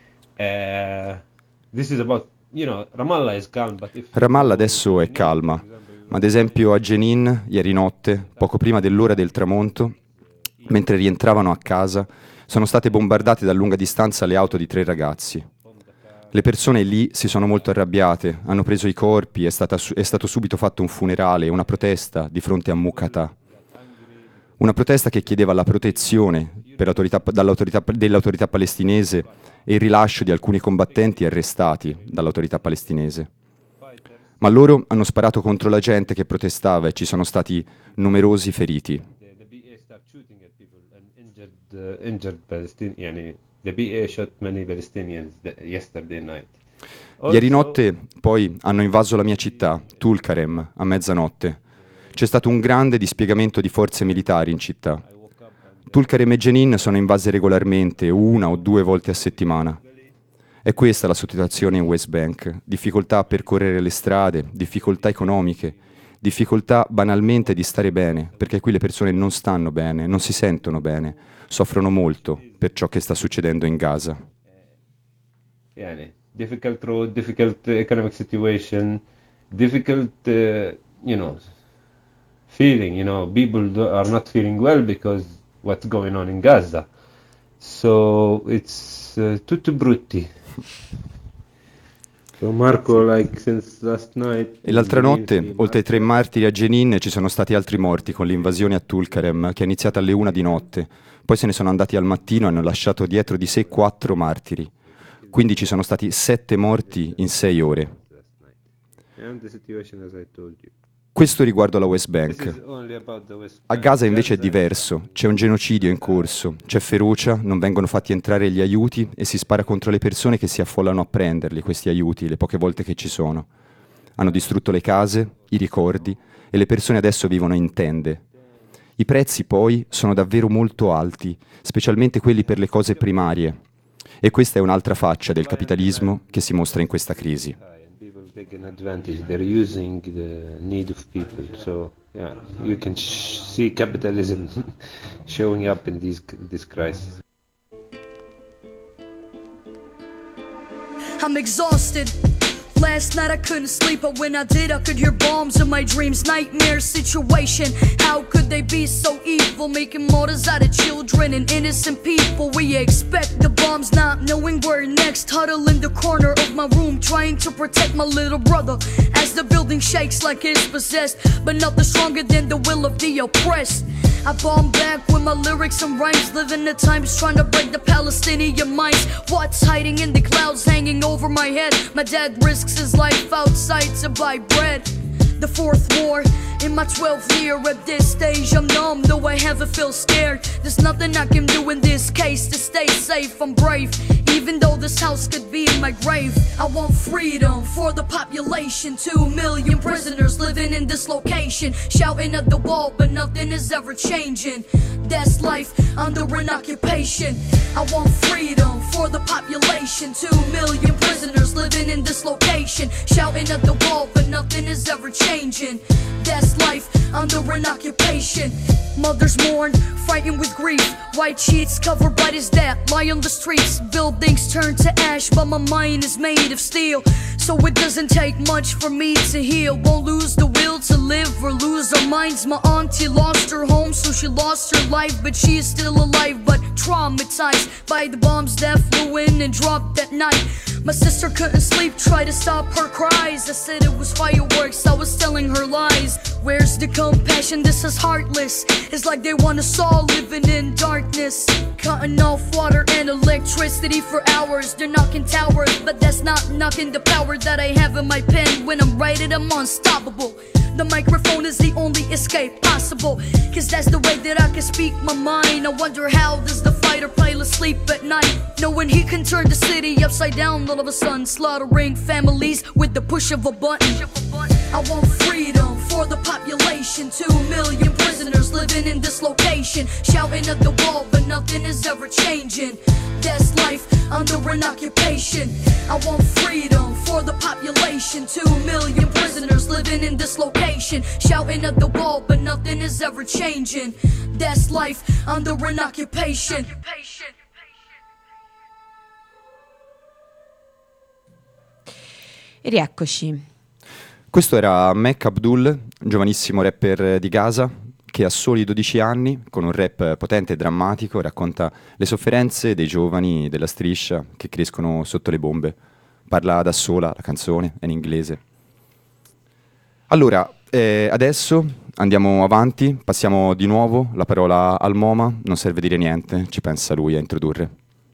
Uh, this is about, you know, Ramallah is calm, but if... Ramallah adesso è calma. Ma ad esempio a Jenin, ieri notte, poco prima dell'ora del tramonto, mentre rientravano a casa, sono state bombardate da lunga distanza le auto di tre ragazzi. Le persone lì si sono molto arrabbiate, hanno preso i corpi, è, stata, è stato subito fatto un funerale, una protesta di fronte a Muqata. Una protesta che chiedeva la protezione per l'autorità, dall'autorità, dell'autorità palestinese e il rilascio di alcuni combattenti arrestati dall'autorità palestinese. Ma loro hanno sparato contro la gente che protestava e ci sono stati numerosi feriti. Ieri notte poi hanno invaso la mia città, Tulkarem, a mezzanotte. C'è stato un grande dispiegamento di forze militari in città. Tulkarem e Jenin sono invase regolarmente, una o due volte a settimana. È questa la situazione in West Bank: difficoltà a percorrere le strade, difficoltà economiche, difficoltà banalmente di stare bene, perché qui le persone non stanno bene, non si sentono bene, soffrono molto per ciò che sta succedendo in Gaza. Yeah, difficult road, difficult economic situation, difficult, uh, you know, feeling, you know, people are not feeling well because what's going on in Gaza. So it's uh, tutto brutti. So Marco, like since last night. E l'altra notte, oltre ai tre martiri a Jenin, ci sono stati altri morti con l'invasione a Tulkarem, che è iniziata alle una di notte. Poi se ne sono andati al mattino e hanno lasciato dietro di sé quattro martiri. Quindi ci sono stati sette morti in sei ore. And the situation as I told you. Questo riguardo la West Bank. A Gaza invece è diverso, c'è un genocidio in corso, c'è ferocia, non vengono fatti entrare gli aiuti e si spara contro le persone che si affollano a prenderli, questi aiuti, le poche volte che ci sono. Hanno distrutto le case, i ricordi e le persone adesso vivono in tende. I prezzi poi sono davvero molto alti, specialmente quelli per le cose primarie. E questa è un'altra faccia del capitalismo che si mostra in questa crisi. Taking advantage, they're using the need of people. So yeah, you can sh- see capitalism showing up in these this crisis. I'm exhausted. Last night I couldn't sleep, but when I did I could hear bombs in my dreams. Nightmare situation, how could they be so evil? Making martyrs out of children and innocent people. We expect the bombs, not knowing where next. Huddle in the corner of my room, trying to protect my little brother as the building shakes like it's possessed. But nothing stronger than the will of the oppressed. I bomb back with my lyrics and rhymes, living the times trying to break the Palestinian minds. What's hiding in the clouds hanging over my head? My dad risks his life outside to buy bread. The fourth war in my twelfth year. At this stage I'm numb, though I haven't feel scared. There's nothing I can do in this case to stay safe. I'm brave, even though this house could be in my grave. I want freedom for the population. Two million prisoners living in this location, shouting at the wall, but nothing is ever changing. That's life under an occupation. I want freedom for the population. Two million prisoners living in this location, shouting at the wall, but nothing is ever changing. That's life under an occupation. Mothers mourn, frightened with grief. White sheets covered by his dad lie on the streets. Buildings turn to ash, but my mind is made of steel. So it doesn't take much for me to heal. Won't lose the will to live or lose our minds. My auntie lost her home, so she lost her life. But she is still alive, but traumatized by the bombs that flew in and dropped that night. My sister couldn't sleep, tried to stop her cries. I said it was fireworks, I was telling her lies. Where's the compassion? This is heartless. It's like they want us all living in darkness. Cutting off water and electricity for hours. They're knocking towers, but that's not knocking the power that I have in my pen. When I'm writing, I'm unstoppable. The microphone is the only escape possible, cause that's the way that I can speak my mind. I wonder how does the fighter pilot sleep at night, knowing he can turn the city upside down all of a sudden, slaughtering families with the push of a button. I want freedom for the population. Two million prisoners living in this location, shouting at the wall, but nothing is ever changing. That's life under an occupation. I want freedom for the population. Two million prisoners living in this location, shouting at the wall, but nothing is ever changing. That's life under an occupation. E rieccoci. Questo era Mac Abdul, giovanissimo rapper di Gaza, che a soli dodici anni, con un rap potente e drammatico, racconta le sofferenze dei giovani della striscia che crescono sotto le bombe. parla da sola la canzone, è in inglese. Allora, eh, adesso andiamo avanti, passiamo di nuovo la parola al MoMA, non serve dire niente, ci pensa lui a introdurre.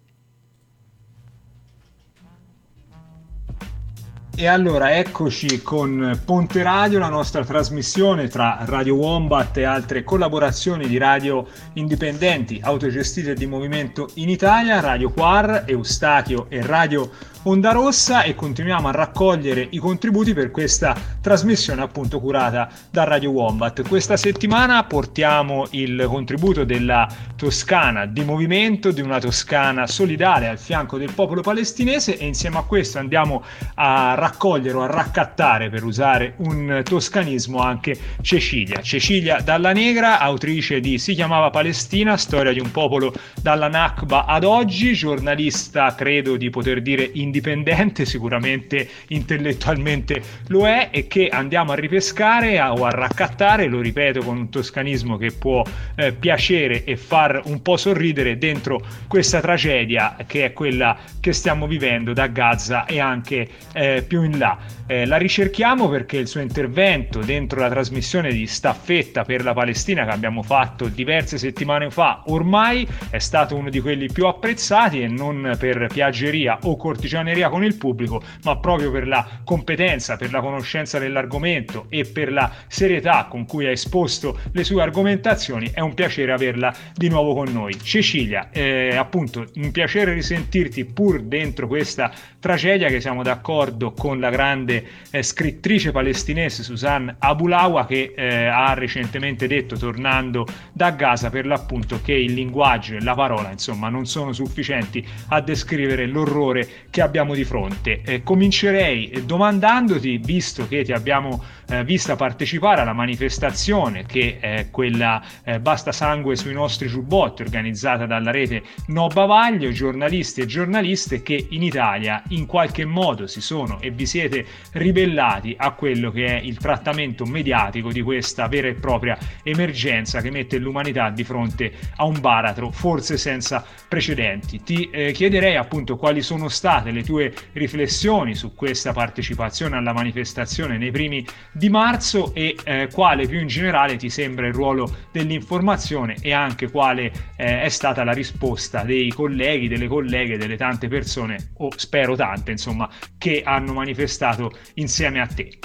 E allora eccoci con Ponte Radio, la nostra trasmissione tra Radio Wombat e altre collaborazioni di radio indipendenti, autogestite e di movimento in Italia, Radio Quar, Eustachio e Radio Onda Rossa, e continuiamo a raccogliere i contributi per questa trasmissione appunto curata da Radio Wombat. Questa settimana portiamo il contributo della Toscana di movimento, di una Toscana solidale al fianco del popolo palestinese, e insieme a questo andiamo a raccogliere o a raccattare, per usare un toscanismo, anche Cecilia. Cecilia Dalla Negra, autrice di Si chiamava Palestina, storia di un popolo dalla Nakba ad oggi, giornalista credo di poter dire indipendente, sicuramente intellettualmente lo è, e che andiamo a ripescare a, o a raccattare, lo ripeto con un toscanismo che può eh, piacere e far un po' sorridere, dentro questa tragedia che è quella che stiamo vivendo da Gaza e anche eh, più in là. Eh, la ricerchiamo perché il suo intervento dentro la trasmissione di Staffetta per la Palestina che abbiamo fatto diverse settimane fa ormai è stato uno di quelli più apprezzati, e non per piaggeria o cortigianeria con il pubblico, ma proprio per la competenza, per la conoscenza dell'argomento e per la serietà con cui ha esposto le sue argomentazioni. È un piacere averla di nuovo con noi. Cecilia, eh, appunto un piacere risentirti pur dentro questa tragedia, che siamo d'accordo con la grande eh, scrittrice palestinese Susan Abulawa, che eh, ha recentemente detto, tornando da Gaza, per l'appunto, che il linguaggio e la parola insomma non sono sufficienti a descrivere l'orrore che abbiamo di fronte. Eh, comincerei domandandoti, visto che ti abbiamo eh, vista partecipare alla manifestazione che è quella eh, Basta sangue sui nostri giubbotti, organizzata dalla rete No Bavaglio, giornalisti e giornaliste che in Italia in qualche modo si sono e vi siete ribellati a quello che è il trattamento mediatico di questa vera e propria emergenza che mette l'umanità di fronte a un baratro forse senza precedenti. Ti eh, chiederei appunto quali sono state le tue riflessioni su questa partecipazione alla manifestazione nei primi di marzo, e eh, quale più in generale ti sembra il ruolo dell'informazione, e anche quale eh, è stata la risposta dei colleghi, delle colleghe, delle tante persone, o spero tante insomma, che hanno manifestato insieme a te.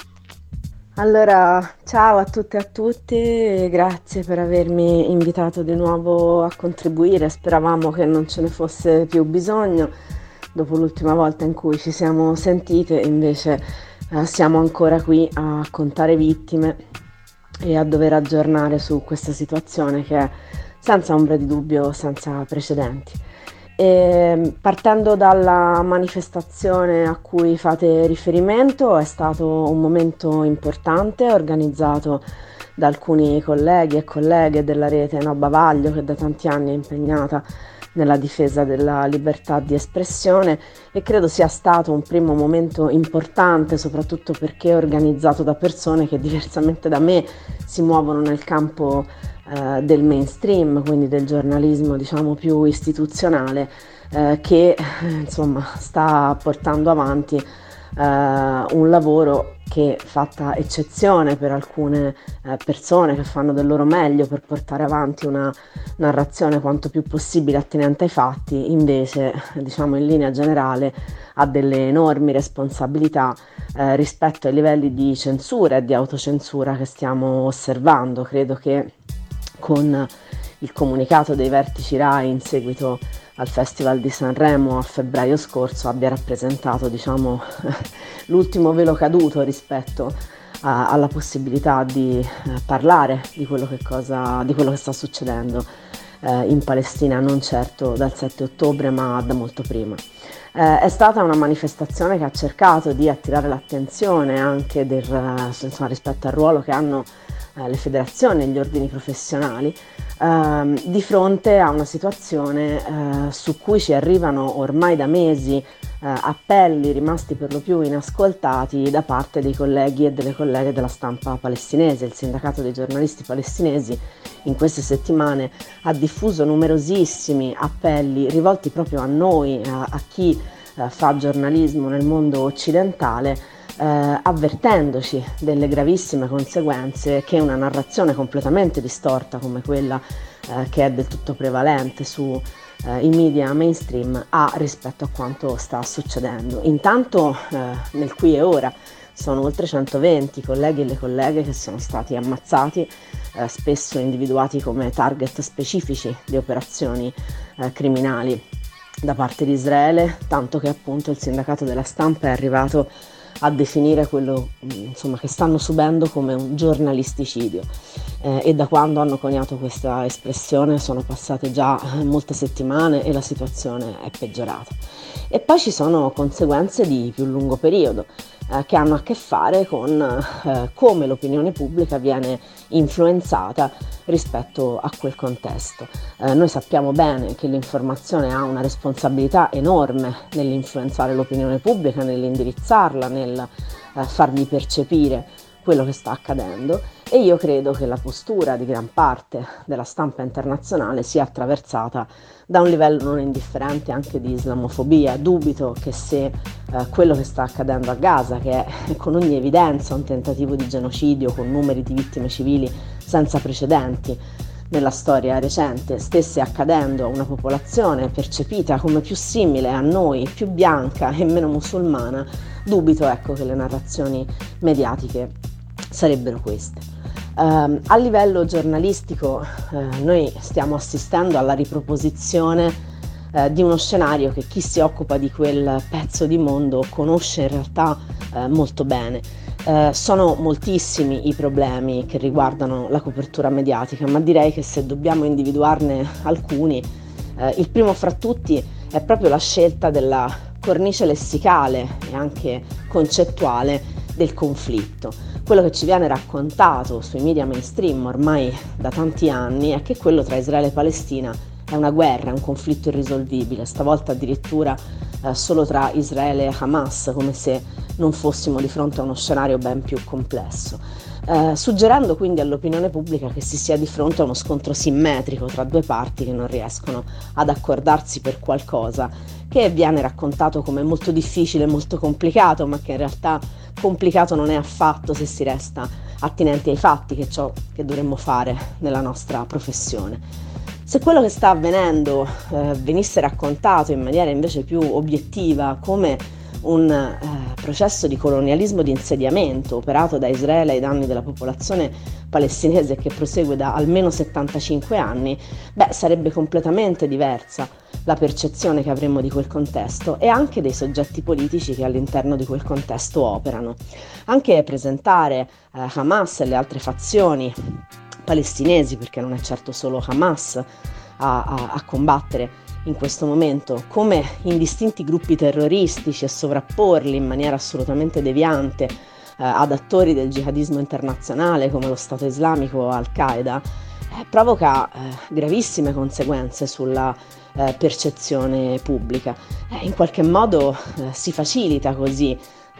Allora, ciao a tutte e a tutti, grazie per avermi invitato di nuovo a contribuire. Speravamo che non ce ne fosse più bisogno dopo l'ultima volta in cui ci siamo sentite, invece eh, siamo ancora qui a contare vittime e a dover aggiornare su questa situazione che è senza ombra di dubbio senza precedenti. E partendo dalla manifestazione a cui fate riferimento, è stato un momento importante organizzato da alcuni colleghi e colleghe della rete No Bavaglio, che da tanti anni è impegnata nella difesa della libertà di espressione, e credo sia stato un primo momento importante, soprattutto perché organizzato da persone che diversamente da me si muovono nel campo eh, del mainstream, quindi del giornalismo diciamo più istituzionale, eh, che insomma sta portando avanti eh, un lavoro che, fatta eccezione per alcune eh, persone che fanno del loro meglio per portare avanti una narrazione quanto più possibile attinente ai fatti, invece diciamo in linea generale ha delle enormi responsabilità eh, rispetto ai livelli di censura e di autocensura che stiamo osservando. Credo che con il comunicato dei vertici RAI in seguito al Festival di Sanremo a febbraio scorso abbia rappresentato diciamo l'ultimo velo caduto rispetto a, alla possibilità di eh, parlare di quello che cosa di quello che sta succedendo eh, in Palestina, non certo dal sette ottobre ma da molto prima. Eh, è stata una manifestazione che ha cercato di attirare l'attenzione anche del, insomma, rispetto al ruolo che hanno eh, le federazioni e gli ordini professionali, ehm, di fronte a una situazione eh, su cui ci arrivano ormai da mesi eh, appelli rimasti per lo più inascoltati da parte dei colleghi e delle colleghe della stampa palestinese. Il sindacato dei giornalisti palestinesi in queste settimane ha diffuso numerosissimi appelli rivolti proprio a noi, a, a chi eh, fa giornalismo nel mondo occidentale, Eh, avvertendoci delle gravissime conseguenze che una narrazione completamente distorta come quella eh, che è del tutto prevalente sui eh, media mainstream ha rispetto a quanto sta succedendo. Intanto eh, nel qui e ora sono oltre centoventi colleghi e le colleghe che sono stati ammazzati, eh, spesso individuati come target specifici di operazioni eh, criminali da parte di Israele, tanto che appunto il sindacato della stampa è arrivato a definire quello insomma, che stanno subendo come un giornalisticidio eh, e da quando hanno coniato questa espressione sono passate già molte settimane e la situazione è peggiorata. E poi ci sono conseguenze di più lungo periodo eh, che hanno a che fare con eh, come l'opinione pubblica viene influenzata rispetto a quel contesto. Eh, noi sappiamo bene che l'informazione ha una responsabilità enorme nell'influenzare l'opinione pubblica, nell'indirizzarla, nel eh, farvi percepire quello che sta accadendo, e io credo che la postura di gran parte della stampa internazionale sia attraversata da un livello non indifferente anche di islamofobia. Dubito che se eh, quello che sta accadendo a Gaza, che è con ogni evidenza un tentativo di genocidio con numeri di vittime civili senza precedenti nella storia recente, stesse accadendo a una popolazione percepita come più simile a noi, più bianca e meno musulmana, dubito ecco che le narrazioni mediatiche sarebbero queste. Uh, a livello giornalistico uh, noi stiamo assistendo alla riproposizione uh, di uno scenario che chi si occupa di quel pezzo di mondo conosce in realtà uh, molto bene. Uh, sono moltissimi i problemi che riguardano la copertura mediatica, ma direi che se dobbiamo individuarne alcuni, uh, il primo fra tutti è proprio la scelta della cornice lessicale e anche concettuale del conflitto. Quello che ci viene raccontato sui media mainstream ormai da tanti anni è che quello tra Israele e Palestina è una guerra, è un conflitto irrisolvibile, stavolta addirittura eh, solo tra Israele e Hamas, come se non fossimo di fronte a uno scenario ben più complesso, eh, suggerendo quindi all'opinione pubblica che si sia di fronte a uno scontro simmetrico tra due parti che non riescono ad accordarsi per qualcosa che viene raccontato come molto difficile, molto complicato, ma che in realtà complicato non è affatto se si resta attinenti ai fatti, che è ciò che dovremmo fare nella nostra professione. Se quello che sta avvenendo eh, venisse raccontato in maniera invece più obiettiva come un eh, processo di colonialismo di insediamento operato da Israele ai danni della popolazione palestinese che prosegue da almeno settantacinque anni, beh, sarebbe completamente diversa la percezione che avremmo di quel contesto e anche dei soggetti politici che all'interno di quel contesto operano. Anche presentare eh, Hamas e le altre fazioni palestinesi, perché non è certo solo Hamas a, a, a combattere in questo momento, come indistinti gruppi terroristici e sovrapporli in maniera assolutamente deviante eh, ad attori del jihadismo internazionale come lo Stato Islamico o Al-Qaeda, eh, provoca eh, gravissime conseguenze sulla eh, percezione pubblica. Eh, in qualche modo eh, si facilita così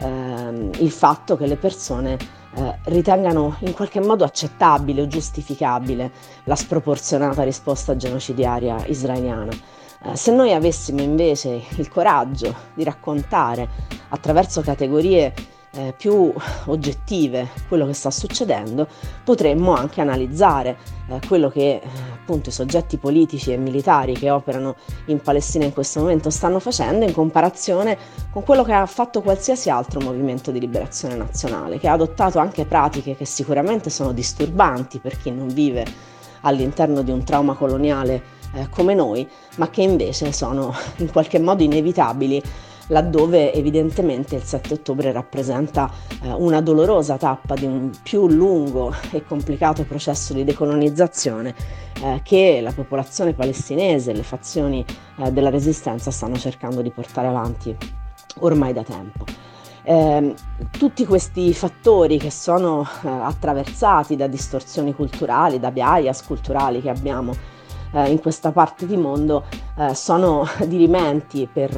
eh, il fatto che le persone eh, ritengano in qualche modo accettabile o giustificabile la sproporzionata risposta genocidiaria israeliana. Eh, se noi avessimo invece il coraggio di raccontare attraverso categorie eh, più oggettive quello che sta succedendo, potremmo anche analizzare eh, quello che eh, appunto i soggetti politici e militari che operano in Palestina in questo momento stanno facendo in comparazione con quello che ha fatto qualsiasi altro movimento di liberazione nazionale, che ha adottato anche pratiche che sicuramente sono disturbanti per chi non vive all'interno di un trauma coloniale eh, come noi, ma che invece sono in qualche modo inevitabili laddove evidentemente il sette ottobre rappresenta eh, una dolorosa tappa di un più lungo e complicato processo di decolonizzazione eh, che la popolazione palestinese e le fazioni eh, della resistenza stanno cercando di portare avanti ormai da tempo. Eh, tutti questi fattori che sono eh, attraversati da distorsioni culturali, da bias culturali che abbiamo eh, in questa parte di mondo, eh, sono dirimenti per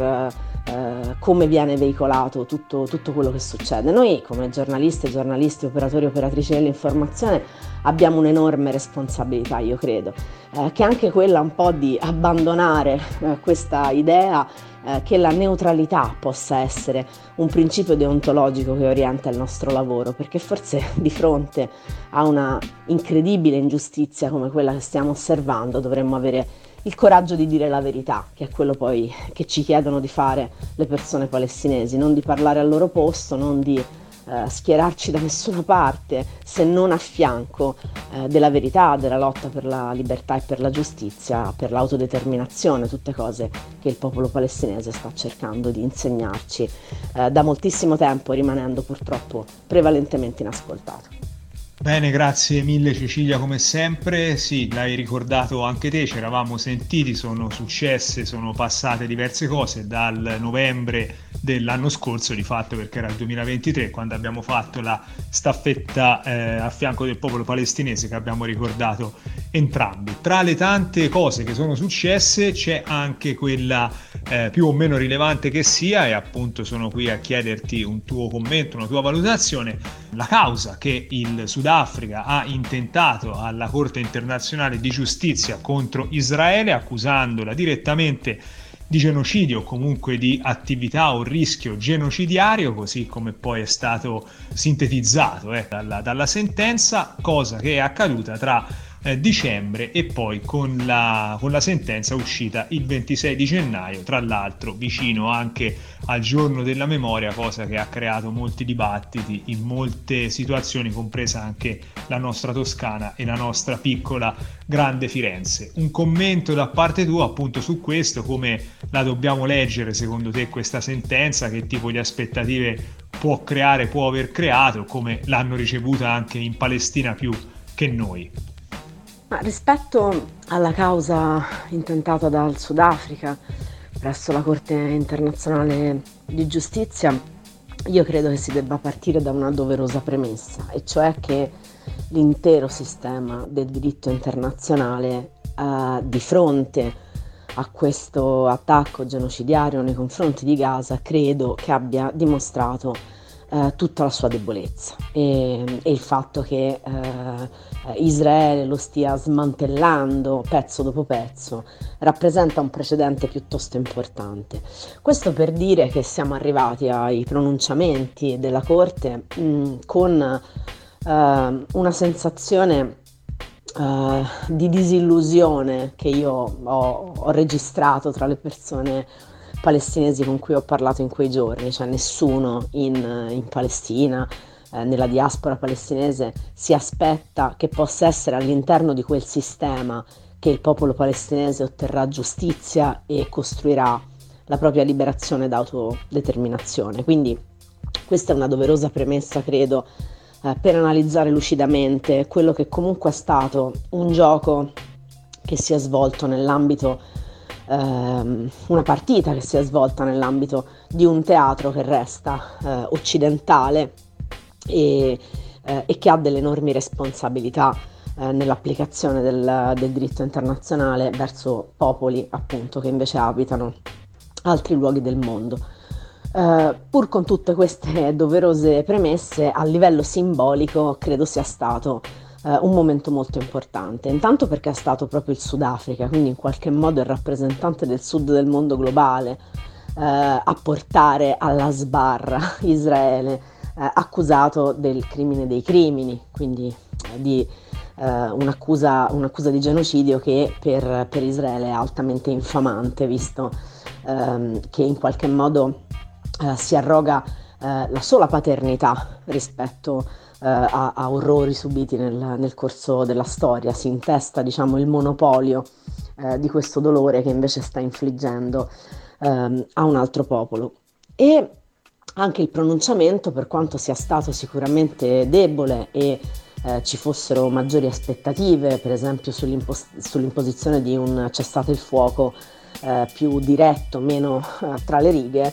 eh, come viene veicolato tutto, tutto quello che succede. Noi come giornalisti, giornalisti, operatori e operatrici dell'informazione abbiamo un'enorme responsabilità, io credo, eh, che è anche quella un po' di abbandonare eh, questa idea Eh, che la neutralità possa essere un principio deontologico che orienta il nostro lavoro, perché forse di fronte a una incredibile ingiustizia come quella che stiamo osservando dovremmo avere il coraggio di dire la verità, che è quello poi che ci chiedono di fare le persone palestinesi, non di parlare al loro posto, non di eh, schierarci da nessuna parte se non a fianco eh, della verità, della lotta per la libertà e per la giustizia, per l'autodeterminazione, tutte cose che il popolo palestinese sta cercando di insegnarci eh, da moltissimo tempo, rimanendo purtroppo prevalentemente inascoltato. Bene, grazie mille Cecilia come sempre. Sì, l'hai ricordato anche te, ci eravamo sentiti, sono successe, sono passate diverse cose dal novembre dell'anno scorso, di fatto, perché era il duemilaventitré quando abbiamo fatto la staffetta eh, a fianco del popolo palestinese che abbiamo ricordato entrambi. Tra le tante cose che sono successe c'è anche quella eh, più o meno rilevante che sia, e appunto sono qui a chiederti un tuo commento, una tua valutazione, la causa che il Sudafrica ha intentato alla Corte internazionale di giustizia contro Israele, accusandola direttamente di genocidio o comunque di attività o rischio genocidario, così come poi è stato sintetizzato eh, dalla, dalla sentenza, cosa che è accaduta tra eh, dicembre e poi con la, con la sentenza uscita il ventisei di gennaio, tra l'altro vicino anche al giorno della memoria, cosa che ha creato molti dibattiti in molte situazioni, compresa anche la nostra Toscana e la nostra piccola grande Firenze. Un commento da parte tua appunto su questo, come la dobbiamo leggere secondo te questa sentenza, che tipo di aspettative può creare, può aver creato, come l'hanno ricevuta anche in Palestina più che noi? Ma rispetto alla causa intentata dal Sudafrica presso la Corte internazionale di giustizia, io credo che si debba partire da una doverosa premessa, e cioè che l'intero sistema del diritto internazionale eh, di fronte a questo attacco genocidario nei confronti di Gaza credo che abbia dimostrato eh, tutta la sua debolezza, e, e il fatto che eh, Israele lo stia smantellando pezzo dopo pezzo rappresenta un precedente piuttosto importante. Questo per dire che siamo arrivati ai pronunciamenti della Corte mh, con Uh, una sensazione uh, di disillusione che io ho, ho registrato tra le persone palestinesi con cui ho parlato in quei giorni, cioè nessuno in, in Palestina, eh, nella diaspora palestinese, si aspetta che possa essere all'interno di quel sistema che il popolo palestinese otterrà giustizia e costruirà la propria liberazione ed autodeterminazione. Quindi questa è una doverosa premessa, credo, per analizzare lucidamente quello che comunque è stato un gioco che si è svolto nell'ambito, ehm, una partita che si è svolta nell'ambito di un teatro che resta eh, occidentale e, eh, e che ha delle enormi responsabilità eh, nell'applicazione del, del diritto internazionale verso popoli appunto che invece abitano altri luoghi del mondo. Uh, pur con tutte queste doverose premesse, a livello simbolico credo sia stato uh, un momento molto importante, intanto perché è stato proprio il Sudafrica, quindi in qualche modo il rappresentante del sud del mondo globale, uh, a portare alla sbarra Israele, uh, accusato del crimine dei crimini, quindi uh, di uh, un'accusa, un'accusa di genocidio che per, per Israele è altamente infamante, visto uh, che in qualche modo Uh, si arroga uh, la sola paternità rispetto uh, a, a orrori subiti nel, nel corso della storia, si intesta, diciamo, il monopolio uh, di questo dolore che invece sta infliggendo uh, a un altro popolo. E anche il pronunciamento, per quanto sia stato sicuramente debole e uh, ci fossero maggiori aspettative, per esempio sull'impos- sull'imposizione di un cessate il fuoco uh, più diretto, meno uh, tra le righe,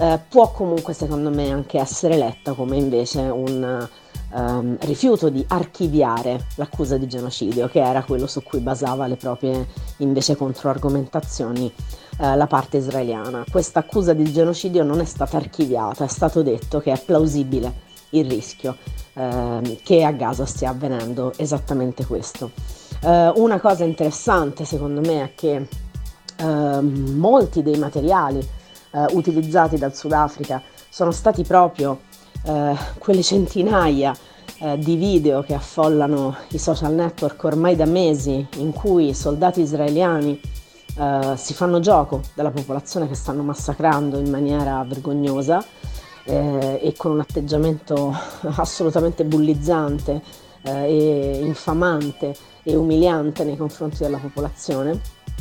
eh, può comunque secondo me anche essere letta come invece un um, rifiuto di archiviare l'accusa di genocidio, che era quello su cui basava le proprie invece controargomentazioni eh, la parte israeliana. Questa accusa di genocidio non è stata archiviata, è stato detto che è plausibile il rischio eh, che a Gaza stia avvenendo esattamente questo. Eh, una cosa interessante secondo me è che eh, molti dei materiali eh, utilizzati dal Sudafrica sono stati proprio eh, quelle centinaia eh, di video che affollano i social network ormai da mesi, in cui i soldati israeliani eh, si fanno gioco della popolazione che stanno massacrando in maniera vergognosa eh, e con un atteggiamento assolutamente bullizzante eh, e infamante e umiliante nei confronti della popolazione,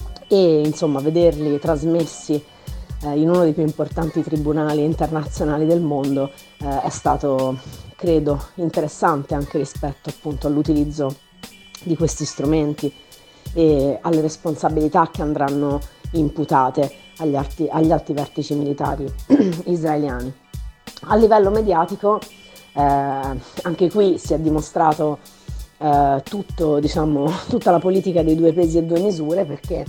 e insomma vederli trasmessi eh, in uno dei più importanti tribunali internazionali del mondo eh, è stato, credo, interessante anche rispetto appunto all'utilizzo di questi strumenti e alle responsabilità che andranno imputate agli alti, agli alti vertici militari israeliani. A livello mediatico eh, anche qui si è dimostrato Uh, tutto, diciamo, tutta la politica dei due pesi e due misure, perché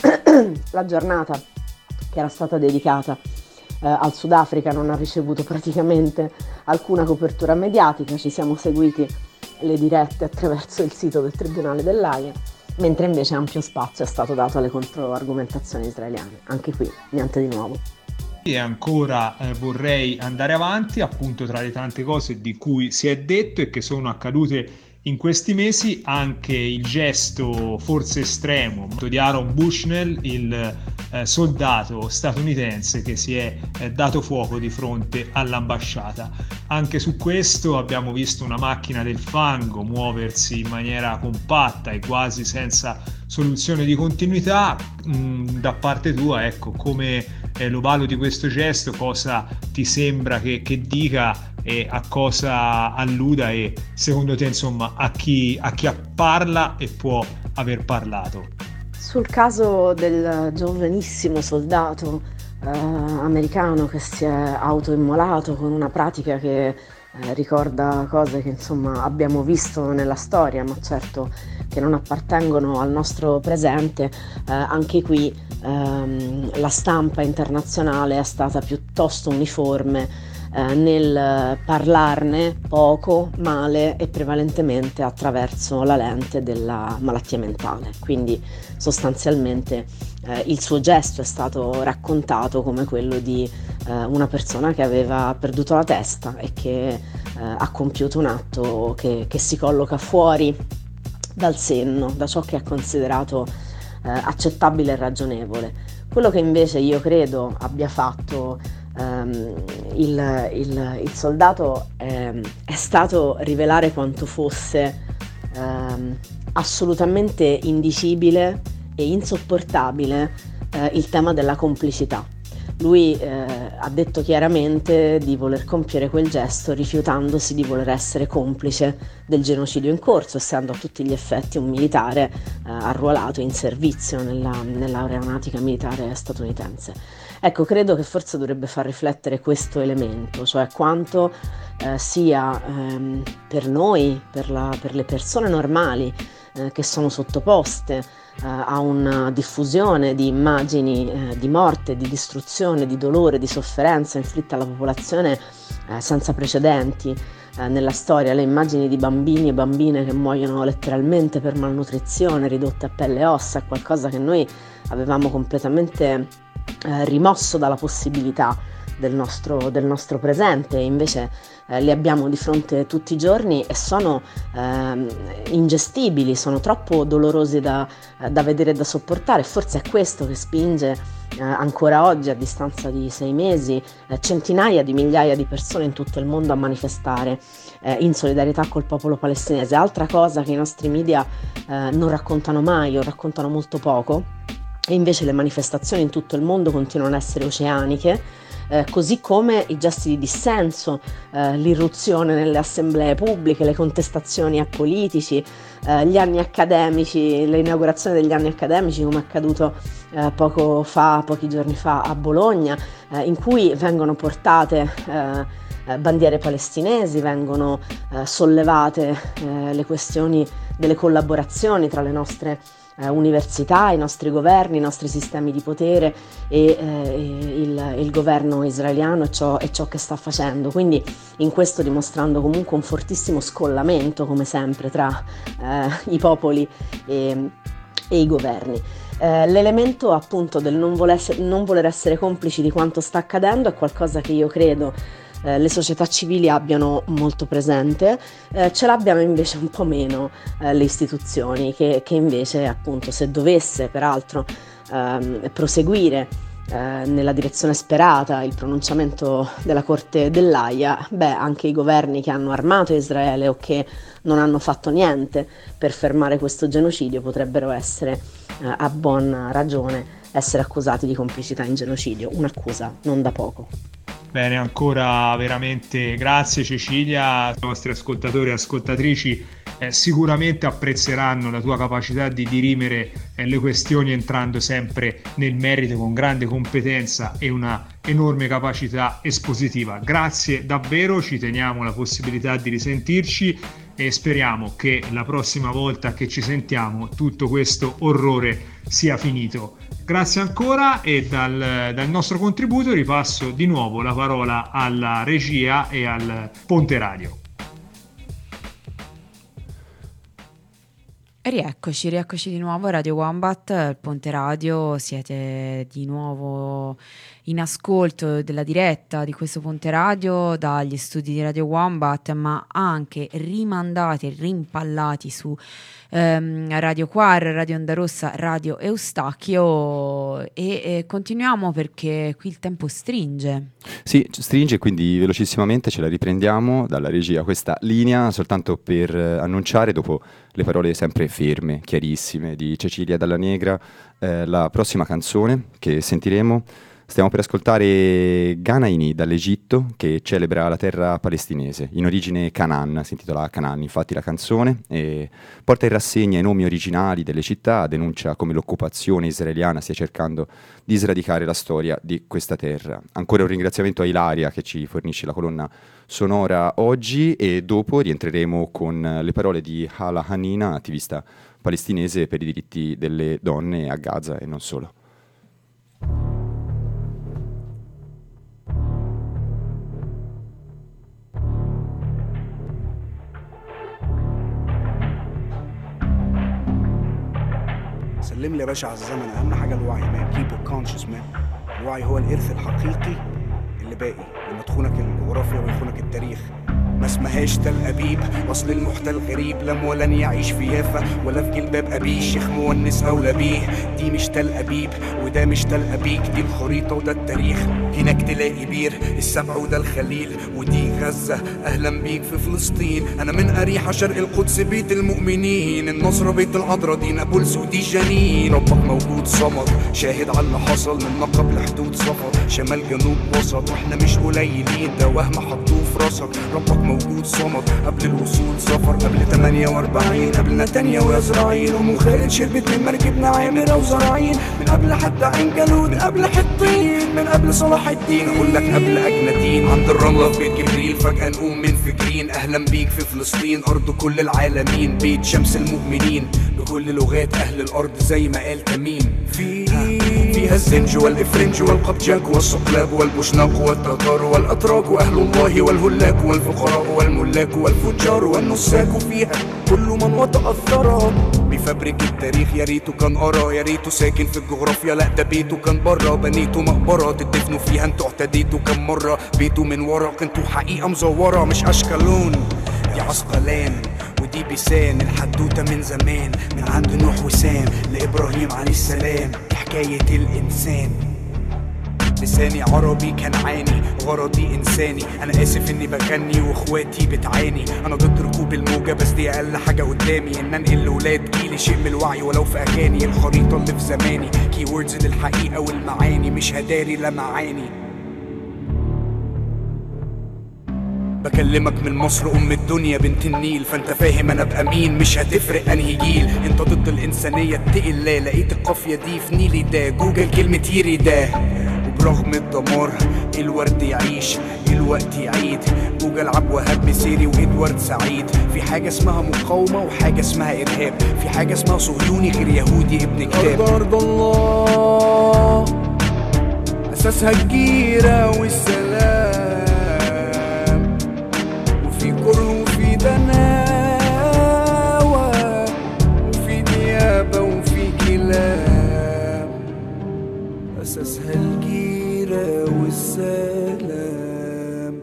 la giornata che era stata dedicata uh, al Sudafrica non ha ricevuto praticamente alcuna copertura mediatica. Ci siamo seguiti le dirette attraverso il sito del Tribunale dell'Aia, mentre invece ampio spazio è stato dato alle controargomentazioni israeliane. Anche qui niente di nuovo. E ancora eh, vorrei andare avanti, appunto, tra le tante cose di cui si è detto e che sono accadute in questi mesi, anche il gesto forse estremo di Aaron Bushnell, il eh, soldato statunitense che si è eh, dato fuoco di fronte all'ambasciata. Anche su questo abbiamo visto una macchina del fango muoversi in maniera compatta e quasi senza soluzione di continuità. Mm, da parte tua, ecco, come eh, lo valuti questo gesto, cosa ti sembra che, che dica e a cosa alluda, e secondo te insomma a chi, a chi parla e può aver parlato? Sul caso del giovanissimo soldato eh, americano che si è autoimmolato con una pratica che eh, ricorda cose che insomma abbiamo visto nella storia, ma certo che non appartengono al nostro presente, eh, anche qui ehm, la stampa internazionale è stata piuttosto uniforme Eh, nel parlarne poco, male e prevalentemente attraverso la lente della malattia mentale. Quindi sostanzialmente eh, il suo gesto è stato raccontato come quello di eh, una persona che aveva perduto la testa e che eh, ha compiuto un atto che, che si colloca fuori dal senno, da ciò che è considerato eh, accettabile e ragionevole. Quello che invece io credo abbia fatto Um, il, il, il soldato um, è stato rivelare quanto fosse um, assolutamente indicibile e insopportabile uh, il tema della complicità. Lui uh, ha detto chiaramente di voler compiere quel gesto rifiutandosi di voler essere complice del genocidio in corso, essendo a tutti gli effetti un militare uh, arruolato in servizio nella, nell'aeronautica militare statunitense. Ecco, credo che forse dovrebbe far riflettere questo elemento, cioè quanto eh, sia ehm, per noi, per, la, per le persone normali eh, che sono sottoposte eh, a una diffusione di immagini eh, di morte, di distruzione, di dolore, di sofferenza inflitta alla popolazione eh, senza precedenti eh, nella storia, le immagini di bambini e bambine che muoiono letteralmente per malnutrizione, ridotte a pelle e ossa, qualcosa che noi avevamo completamente Eh, rimosso dalla possibilità del nostro, del nostro presente, e invece eh, li abbiamo di fronte tutti i giorni e sono eh, ingestibili, sono troppo dolorosi da, eh, da vedere e da sopportare. Forse è questo che spinge eh, ancora oggi, a distanza di sei mesi, eh, centinaia di migliaia di persone in tutto il mondo a manifestare eh, in solidarietà col popolo palestinese. Altra cosa che i nostri media eh, non raccontano mai o raccontano molto poco. E invece le manifestazioni in tutto il mondo continuano ad essere oceaniche, eh, così come i gesti di dissenso, eh, l'irruzione nelle assemblee pubbliche, le contestazioni a politici, eh, gli anni accademici, l'inaugurazione degli anni accademici, come è accaduto eh, poco fa, pochi giorni fa a Bologna, eh, in cui vengono portate eh, bandiere palestinesi, vengono eh, sollevate eh, le questioni delle collaborazioni tra le nostre eh, università, i nostri governi, i nostri sistemi di potere e eh, il, il governo israeliano e ciò, e ciò che sta facendo. Quindi in questo dimostrando comunque un fortissimo scollamento, come sempre, tra eh, i popoli e, e i governi. Eh, l'elemento appunto del non voler, non voler essere complici di quanto sta accadendo è qualcosa che io credo Eh, le società civili abbiano molto presente, eh, ce l'abbiamo invece un po' meno eh, le istituzioni, che, che invece appunto, se dovesse peraltro ehm, proseguire eh, nella direzione sperata il pronunciamento della Corte dell'Aia, beh, anche i governi che hanno armato Israele o che non hanno fatto niente per fermare questo genocidio potrebbero essere eh, a buona ragione essere accusati di complicità in genocidio, un'accusa non da poco. Bene, ancora veramente grazie Cecilia. I nostri ascoltatori e ascoltatrici eh, sicuramente apprezzeranno la tua capacità di dirimere eh, le questioni entrando sempre nel merito con grande competenza e una enorme capacità espositiva. Grazie davvero, ci teniamo la possibilità di risentirci e speriamo che la prossima volta che ci sentiamo tutto questo orrore sia finito. Grazie ancora e dal, dal nostro contributo ripasso di nuovo la parola alla regia e al Ponte Radio. Rieccoci, rieccoci di nuovo a Radio Wombat, il Ponte Radio, siete di nuovo in ascolto della diretta di questo Ponte Radio dagli studi di Radio Wombat, ma anche rimandati, rimpallati su ehm, Radio Quar, Radio Onda Rossa, Radio Eustachio e, e continuiamo perché qui il tempo stringe. Sì, stringe, quindi velocissimamente ce la riprendiamo dalla regia questa linea, soltanto per eh, annunciare, dopo le parole sempre ferme, chiarissime di Cecilia Dalla Negra, eh, la prossima canzone che sentiremo. Stiamo per ascoltare Ghanaini dall'Egitto, che celebra la terra palestinese, in origine Canaan, si intitola Canaan infatti la canzone, e porta in rassegna i nomi originali delle città, denuncia come l'occupazione israeliana stia cercando di sradicare la storia di questa terra. Ancora un ringraziamento a Ilaria che ci fornisce la colonna sonora oggi e dopo rientreremo con le parole di Hala Hanina, attivista palestinese per i diritti delle donne a Gaza e non solo. سلم لي باشا على الزمن اهم حاجه الوعي مان keep it conscious man الوعي هو الارث الحقيقي اللي باقي لما تخونك الجغرافيا ويخونك التاريخ ما اسمهاش تل أبيب وصل المحتل غريب لم ولن يعيش في يافا ولا في جلباب أبيه الشيخ مونس أولى بيه دي مش تل أبيب وده مش تل أبيك دي الخريطة وده التاريخ هناك تلاقي بير السبع وده الخليل ودي غزة أهلا بيك في فلسطين أنا من أريحة شرق القدس بيت المؤمنين النصرة بيت العذراء دي نابلس ودي جنين ربك موجود صمد شاهد على اللي حصل من نقب لحدود سفر شمال جنوب وسط واحنا مش قليلين ده وهم حطوه في راسك ربك موجود صمد قبل الوصول سفر قبل ثمانية وأربعين قبل نتانيا ويزرعيل وأم خالد شربت من مركبنا عامرة وزراعين من قبل حتى عين جالوت قبل حطين من قبل صلاح الدين أقول لك قبل أجنتين عند الرملة في بيت جبريل فجأة نقوم منفجرين أهلا بيك في فلسطين أرض كل العالمين بيت شمس المؤمنين بكل لغات أهل الأرض زي ما قال تميم في فيها الزنج والإفرنج والقبجاك والصقلاب والبوشناق والتتار والأتراك وأهل الله والهلاك والفقراء والملاك والفجار والنساك فيها كل من وطأ الثرى بفبرك التاريخ يا ريته كان قرا يا ريته ساكن في الجغرافيا لا ده بيته كان برا بنيته مقبرة تدفنوا فيها انتوا اعتديتوا كم مرة بيته من ورق انتوا حقيقة مزورة مش أشكالون دي عسقلان ودي بيسان الحدوتة من زمان من عند نوح وسام لإبراهيم عليه السلام دي حكاية الإنسان لساني عربي كنعاني غرضي إنساني أنا آسف إني بغني وإخواتي بتعاني أنا ضد ركوب الموجة بس دي أقل حاجة قدامي إن أنقل لولاد جيلي شيء من الوعي ولو في أغاني الخريطة اللي في زماني كي ووردز للحقيقة والمعاني مش هداري لا معاني بكلمك من مصر ام الدنيا بنت النيل، فانت فاهم انا ابقى مين، مش هتفرق انهي جيل. انت ضد الانسانيه اتقي الله، لقيت القافيه دي في نيلي ده، جوجل كلمه يري ده. وبرغم الدمار الورد يعيش الوقت يعيد، جوجل عبد وهاب مسيري وادوارد سعيد. في حاجه اسمها مقاومه وحاجه اسمها ارهاب، في حاجه اسمها صهيوني غير يهودي ابن كتاب. ارض الله اساسها الجيره والسلام، وفي كره وفي دناوه وفي نيابه وفي كلام، اساسها الجيره والسلام.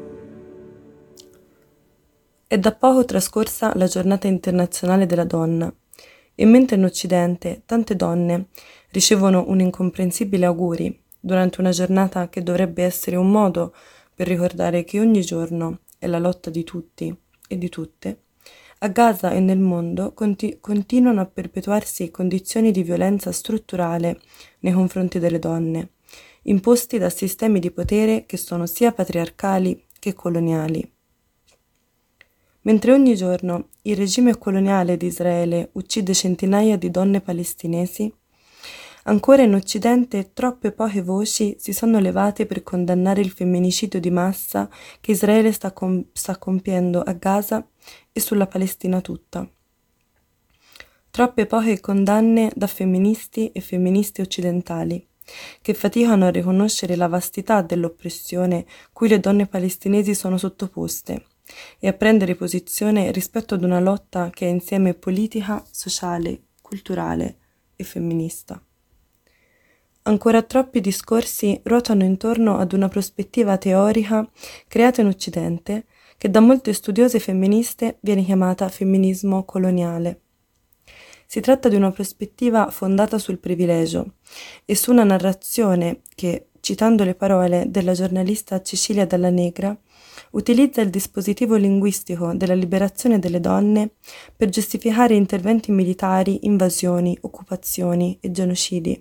È da poco trascorsa la giornata internazionale della donna e mentre in Occidente tante donne ricevono un incomprensibile auguri durante una giornata che dovrebbe essere un modo per ricordare che ogni giorno è la lotta di tutti e di tutte, a Gaza e nel mondo conti- continuano a perpetuarsi condizioni di violenza strutturale nei confronti delle donne, imposti da sistemi di potere che sono sia patriarcali che coloniali. Mentre ogni giorno il regime coloniale di Israele uccide centinaia di donne palestinesi, ancora in Occidente troppe poche voci si sono levate per condannare il femminicidio di massa che Israele sta, com- sta compiendo a Gaza e sulla Palestina tutta. Troppe poche condanne da femministi e femministe occidentali, che faticano a riconoscere la vastità dell'oppressione cui le donne palestinesi sono sottoposte e a prendere posizione rispetto ad una lotta che è insieme politica, sociale, culturale e femminista. Ancora troppi discorsi ruotano intorno ad una prospettiva teorica creata in Occidente che da molte studiose femministe viene chiamata femminismo coloniale. Si tratta di una prospettiva fondata sul privilegio e su una narrazione che, citando le parole della giornalista Cecilia Dalla Negra, utilizza il dispositivo linguistico della liberazione delle donne per giustificare interventi militari, invasioni, occupazioni e genocidi.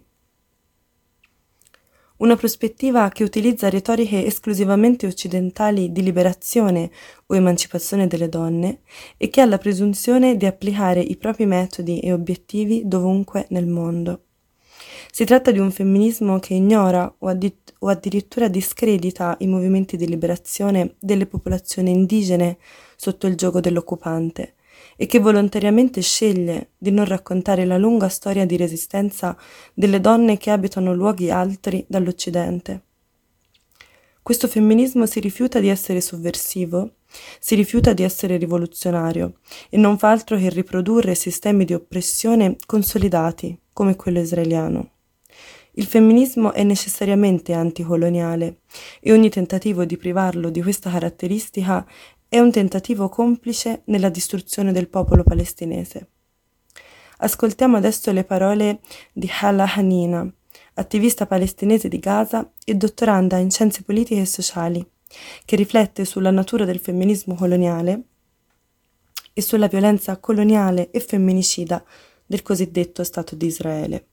Una prospettiva che utilizza retoriche esclusivamente occidentali di liberazione o emancipazione delle donne e che ha la presunzione di applicare i propri metodi e obiettivi dovunque nel mondo. Si tratta di un femminismo che ignora o, addi- o addirittura discredita i movimenti di liberazione delle popolazioni indigene sotto il giogo dell'occupante e che volontariamente sceglie di non raccontare la lunga storia di resistenza delle donne che abitano luoghi altri dall'Occidente. Questo femminismo si rifiuta di essere sovversivo, si rifiuta di essere rivoluzionario e non fa altro che riprodurre sistemi di oppressione consolidati come quello israeliano. Il femminismo è necessariamente anticoloniale e ogni tentativo di privarlo di questa caratteristica è un tentativo complice nella distruzione del popolo palestinese. Ascoltiamo adesso le parole di Hala Hanina, attivista palestinese di Gaza e dottoranda in scienze politiche e sociali, che riflette sulla natura del femminismo coloniale e sulla violenza coloniale e femminicida del cosiddetto Stato di Israele.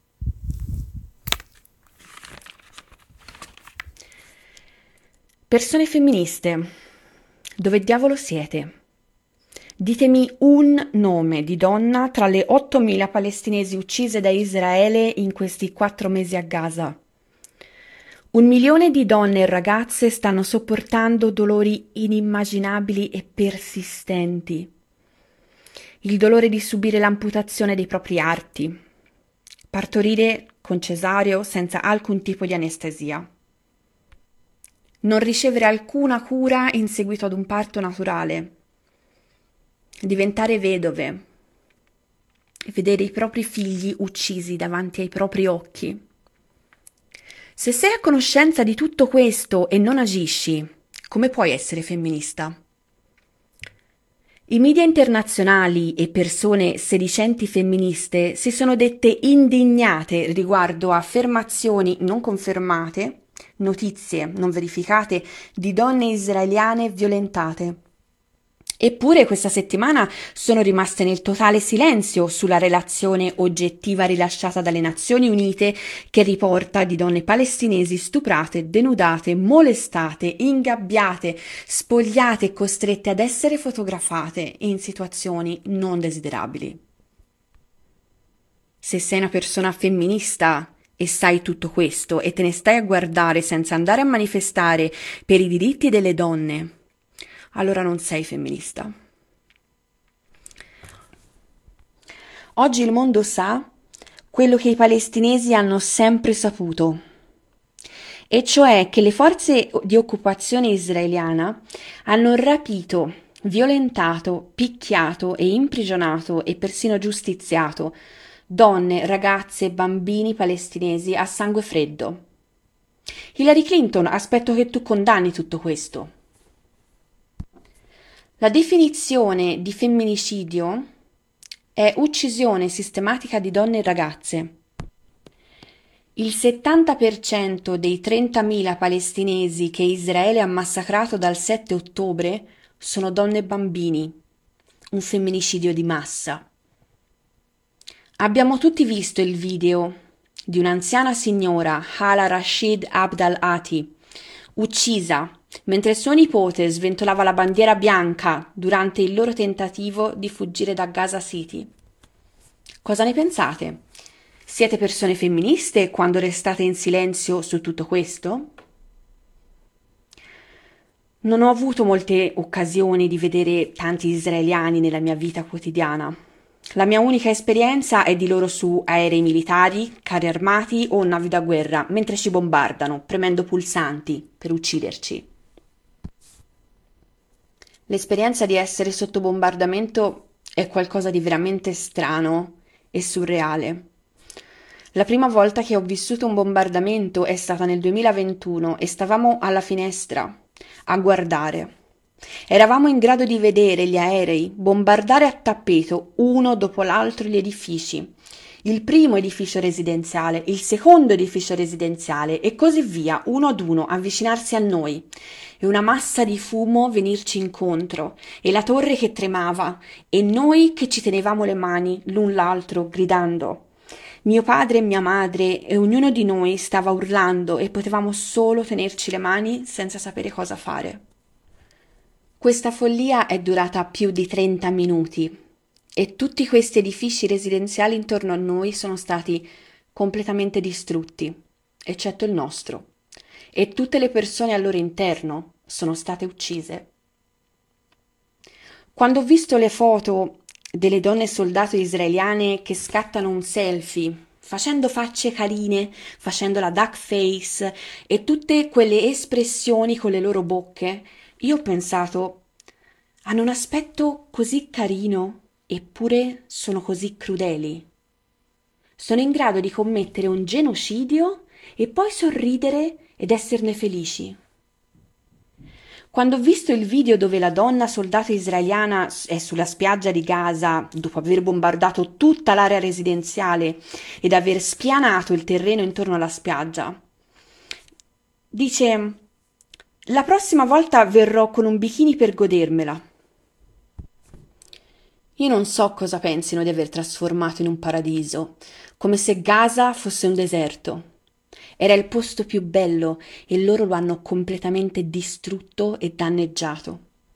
Persone femministe, dove diavolo siete? Ditemi un nome di donna tra le ottomila palestinesi uccise da Israele in questi quattro mesi a Gaza. Un milione di donne e ragazze stanno sopportando dolori inimmaginabili e persistenti. Il dolore di subire l'amputazione dei propri arti, partorire con cesareo senza alcun tipo di anestesia, non ricevere alcuna cura in seguito ad un parto naturale, diventare vedove e vedere i propri figli uccisi davanti ai propri occhi. Se sei a conoscenza di tutto questo e non agisci, come puoi essere femminista? I media internazionali e persone sedicenti femministe si sono dette indignate riguardo a affermazioni non confermate, notizie non verificate di donne israeliane violentate Eppure questa settimana sono rimaste nel totale silenzio sulla relazione oggettiva rilasciata dalle Nazioni Unite che riporta di donne palestinesi stuprate, denudate, molestate, ingabbiate, spogliate e costrette ad essere fotografate in situazioni non desiderabili. Se sei una persona femminista e sai tutto questo e te ne stai a guardare senza andare a manifestare per i diritti delle donne, allora non sei femminista. Oggi il mondo sa quello che i palestinesi hanno sempre saputo, e cioè che le forze di occupazione israeliana hanno rapito, violentato, picchiato e imprigionato e persino giustiziato donne, ragazze e bambini palestinesi a sangue freddo. Hillary Clinton, aspetto che tu condanni tutto questo. La definizione di femminicidio è uccisione sistematica di donne e ragazze. Il settanta per cento dei trentamila palestinesi che Israele ha massacrato dal sette ottobre sono donne e bambini. Un femminicidio di massa. Abbiamo tutti visto il video di un'anziana signora, Hala Rashid Abd al-Ati, uccisa mentre suo nipote sventolava la bandiera bianca durante il loro tentativo di fuggire da Gaza City. Cosa ne pensate? Siete persone femministe quando restate in silenzio su tutto questo? Non ho avuto molte occasioni di vedere tanti israeliani nella mia vita quotidiana. La mia unica esperienza è di loro su aerei militari, carri armati o navi da guerra, mentre ci bombardano, premendo pulsanti per ucciderci. L'esperienza di essere sotto bombardamento è qualcosa di veramente strano e surreale. La prima volta che ho vissuto un bombardamento è stata nel duemilaventuno e stavamo alla finestra a guardare. Eravamo in grado di vedere gli aerei bombardare a tappeto uno dopo l'altro gli edifici. Il primo edificio residenziale, il secondo edificio residenziale e così via, uno ad uno, avvicinarsi a noi. E una massa di fumo venirci incontro, e la torre che tremava, e noi che ci tenevamo le mani l'un l'altro, gridando. Mio padre e mia madre e ognuno di noi stava urlando e potevamo solo tenerci le mani senza sapere cosa fare. Questa follia è durata più di trenta minuti e tutti questi edifici residenziali intorno a noi sono stati completamente distrutti, eccetto il nostro, e tutte le persone al loro interno sono state uccise. Quando ho visto le foto delle donne soldato israeliane che scattano un selfie, facendo facce carine, facendo la duck face e tutte quelle espressioni con le loro bocche, io ho pensato, hanno un aspetto così carino, eppure sono così crudeli. Sono in grado di commettere un genocidio e poi sorridere ed esserne felici. Quando ho visto il video dove la donna soldato israeliana è sulla spiaggia di Gaza dopo aver bombardato tutta l'area residenziale ed aver spianato il terreno intorno alla spiaggia, dice: la prossima volta verrò con un bikini per godermela. Io non so cosa pensino di aver trasformato in un paradiso, come se Gaza fosse un deserto. Era il posto più bello e loro lo hanno completamente distrutto e danneggiato.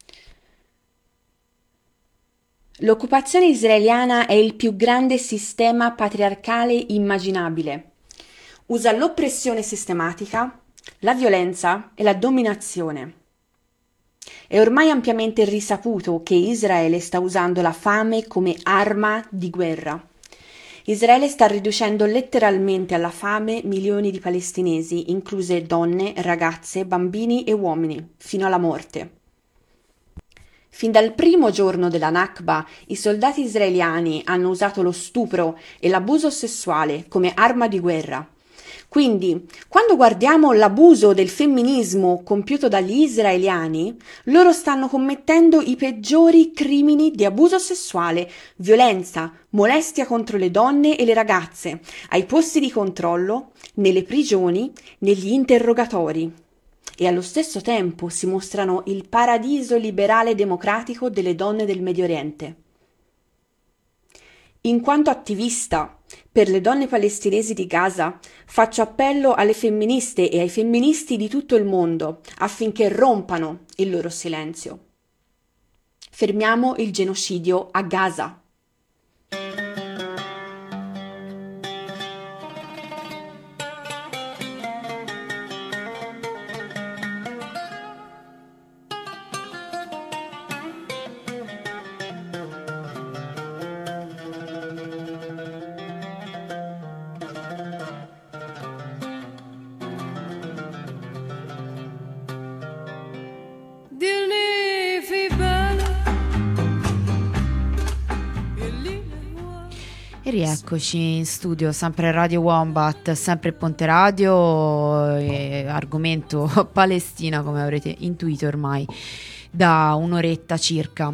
L'occupazione israeliana è il più grande sistema patriarcale immaginabile. Usa l'oppressione sistematica, la violenza e la dominazione. È ormai ampiamente risaputo che Israele sta usando la fame come arma di guerra. Israele sta riducendo letteralmente alla fame milioni di palestinesi, incluse donne, ragazze, bambini e uomini, fino alla morte. Fin dal primo giorno della Nakba, i soldati israeliani hanno usato lo stupro e l'abuso sessuale come arma di guerra. Quindi, quando guardiamo l'abuso del femminismo compiuto dagli israeliani, loro stanno commettendo i peggiori crimini di abuso sessuale, violenza, molestia contro le donne e le ragazze, ai posti di controllo, nelle prigioni, negli interrogatori. e allo stesso tempo si mostrano il paradiso liberale e democratico delle donne del Medio Oriente. In quanto attivista per le donne palestinesi di Gaza, faccio appello alle femministe e ai femministi di tutto il mondo affinché rompano il loro silenzio. Fermiamo il genocidio a Gaza. E rieccoci in studio, sempre Radio Wombat, sempre Ponte Radio, e argomento Palestina, come avrete intuito ormai da un'oretta circa.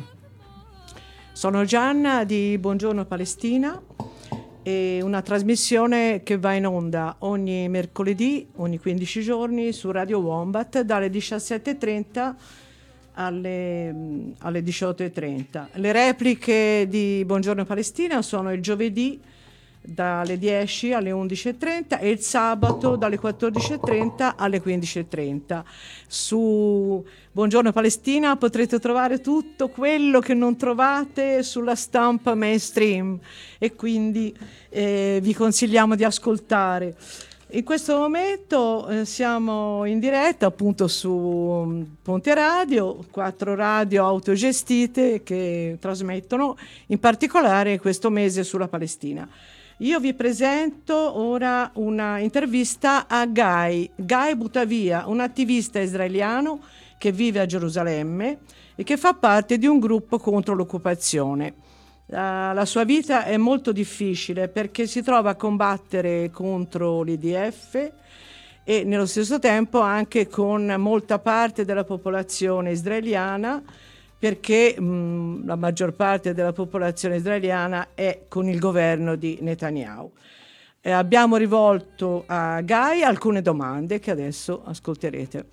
Sono Gianna di Buongiorno Palestina, è una trasmissione che va in onda ogni mercoledì, ogni quindici giorni su Radio Wombat dalle diciassette e trenta alle, alle diciotto e trenta. Le repliche di Buongiorno Palestina sono il giovedì dalle dieci alle undici e trenta e il sabato dalle quattordici e trenta alle quindici e trenta. Su Buongiorno Palestina potrete trovare tutto quello che non trovate sulla stampa mainstream e quindi eh, vi consigliamo di ascoltare. In questo momento eh, siamo in diretta appunto su Ponte Radio, quattro radio autogestite che trasmettono in particolare questo mese sulla Palestina. Io vi presento ora una intervista a Guy, Guy Butavia, un attivista israeliano che vive a Gerusalemme e che fa parte di un gruppo contro l'occupazione. La sua vita è molto difficile perché si trova a combattere contro l'I D F e nello stesso tempo anche con molta parte della popolazione israeliana, perché mh, la maggior parte della popolazione israeliana è con il governo di Netanyahu. E abbiamo rivolto a Guy alcune domande che adesso ascolterete.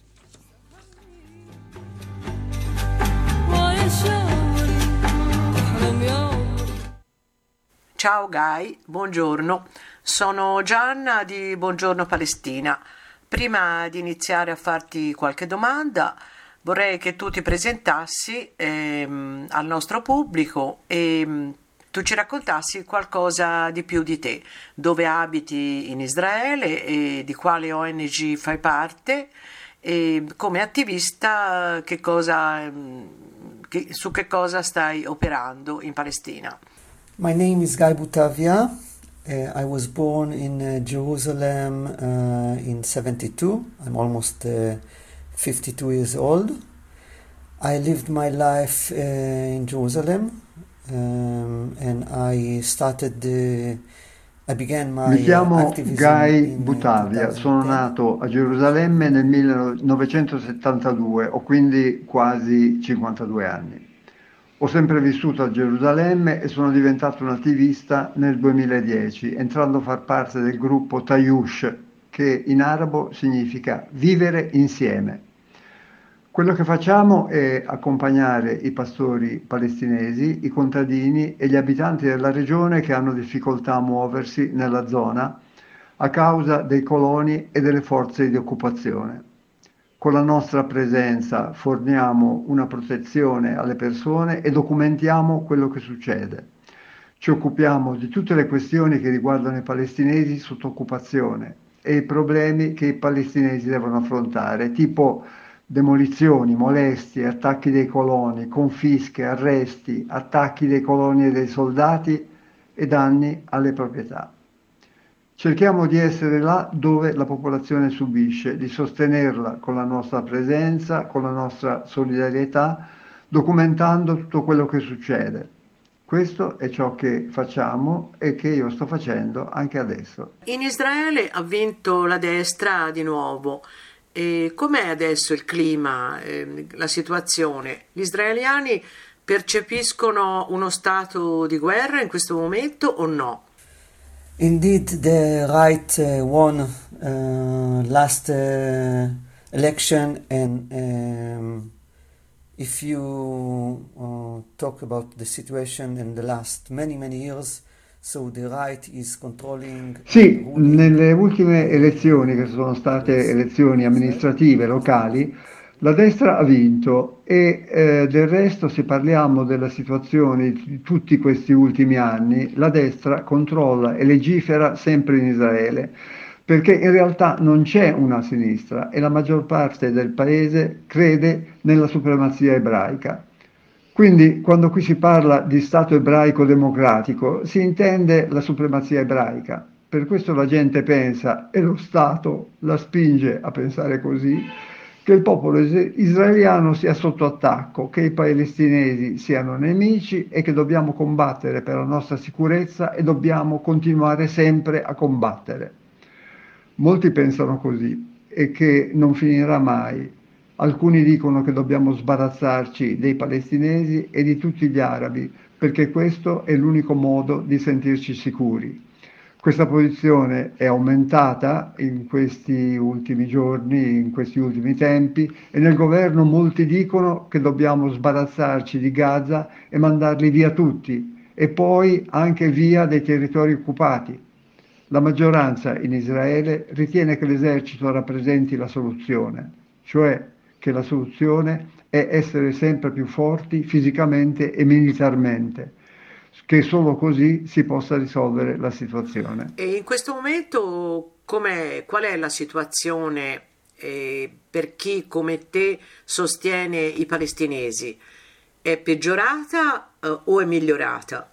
Ciao Guy, buongiorno. Sono Gianna di Buongiorno Palestina. Prima di iniziare a farti qualche domanda, vorrei che tu ti presentassi ehm, al nostro pubblico e ehm, tu ci raccontassi qualcosa di più di te, dove abiti in Israele e di quale O N G fai parte e come attivista che cosa, che, su che cosa stai operando in Palestina. My name is Guy Butavia. Uh, I was born in uh, Jerusalem uh, in seventy-two. I'm almost uh, fifty-two years old. I lived my life uh, in Jerusalem um, and I started the I began my Mi chiamo Guy in, Butavia, sono nato a Gerusalemme nel millenovecentosettantadue, ho quindi quasi cinquantadue anni. Ho sempre vissuto a Gerusalemme e sono diventato un attivista nel duemiladieci, entrando a far parte del gruppo Tayush, che in arabo significa vivere insieme. Quello che facciamo è accompagnare i pastori palestinesi, i contadini e gli abitanti della regione che hanno difficoltà a muoversi nella zona a causa dei coloni e delle forze di occupazione. Con la nostra presenza forniamo una protezione alle persone e documentiamo quello che succede. Ci occupiamo di tutte le questioni che riguardano i palestinesi sotto occupazione e i problemi che i palestinesi devono affrontare, tipo demolizioni, molestie, attacchi dei coloni, confische, arresti, attacchi dei coloni e dei soldati e danni alle proprietà. Cerchiamo di essere là dove la popolazione subisce, di sostenerla con la nostra presenza, con la nostra solidarietà, documentando tutto quello che succede. Questo è ciò che facciamo e che io sto facendo anche adesso. In Israele ha vinto la destra di nuovo. E com'è adesso il clima, eh, la situazione? Gli israeliani percepiscono uno stato di guerra in questo momento o no? Indeed, the right uh, won uh, last uh, election, and um, if you uh, talk about the situation in the last many many years, so the right is controlling. Sì, nelle ultime elezioni, che sono state elezioni amministrative locali, la destra ha vinto e eh, del resto, se parliamo della situazione di tutti questi ultimi anni, la destra controlla e legifera sempre in Israele, perché in realtà non c'è una sinistra e la maggior parte del paese crede nella supremazia ebraica. Quindi quando qui si parla di Stato ebraico democratico si intende la supremazia ebraica. Per questo la gente pensa, e lo Stato la spinge a pensare così, che il popolo israeliano sia sotto attacco, che i palestinesi siano nemici e che dobbiamo combattere per la nostra sicurezza e dobbiamo continuare sempre a combattere. Molti pensano così e che non finirà mai. Alcuni dicono che dobbiamo sbarazzarci dei palestinesi e di tutti gli arabi, perché questo è l'unico modo di sentirci sicuri. Questa posizione è aumentata in questi ultimi giorni, in questi ultimi tempi, e nel governo molti dicono che dobbiamo sbarazzarci di Gaza e mandarli via tutti, e poi anche via dai territori occupati. La maggioranza in Israele ritiene che l'esercito rappresenti la soluzione, cioè che la soluzione è essere sempre più forti fisicamente e militarmente, che solo così si possa risolvere la situazione. E in questo momento com'è, qual è la situazione eh, per chi come te sostiene i palestinesi? È peggiorata eh, o è migliorata?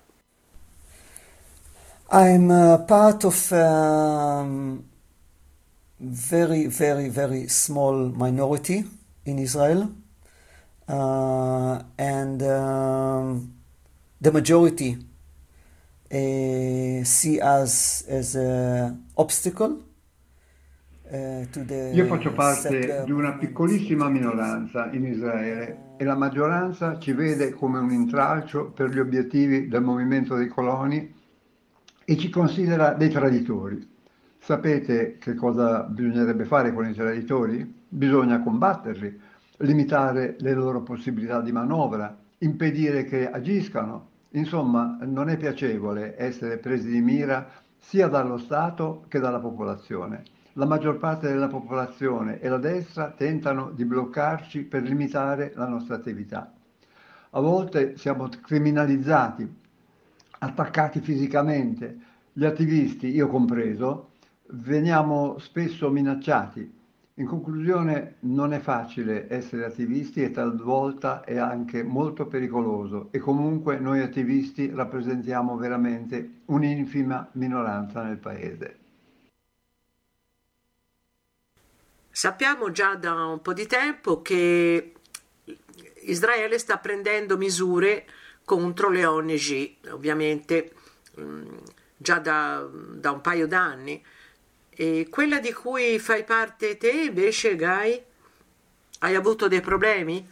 I'm uh, part of a um, very, very, very small minority in Israel, uh, and um, the majority uh, see us as an obstacle uh, to the Io faccio parte settler di una piccolissima minoranza in Israele e la maggioranza ci vede come un intralcio per gli obiettivi del movimento dei coloni e ci considera dei traditori. Sapete che cosa bisognerebbe fare con i traditori? Bisogna combatterli, limitare le loro possibilità di manovra, impedire che agiscano. Insomma, non è piacevole essere presi di mira sia dallo Stato che dalla popolazione. La maggior parte della popolazione e la destra tentano di bloccarci per limitare la nostra attività. A volte siamo criminalizzati, attaccati fisicamente. Gli attivisti, io compreso, veniamo spesso minacciati. In conclusione, non è facile essere attivisti e talvolta è anche molto pericoloso, e comunque noi attivisti rappresentiamo veramente un'infima minoranza nel paese. Sappiamo già da un po' di tempo che Israele sta prendendo misure contro le O N G, ovviamente già da, da un paio d'anni. E quella di cui fai parte te, invece, Guy, hai avuto dei problemi?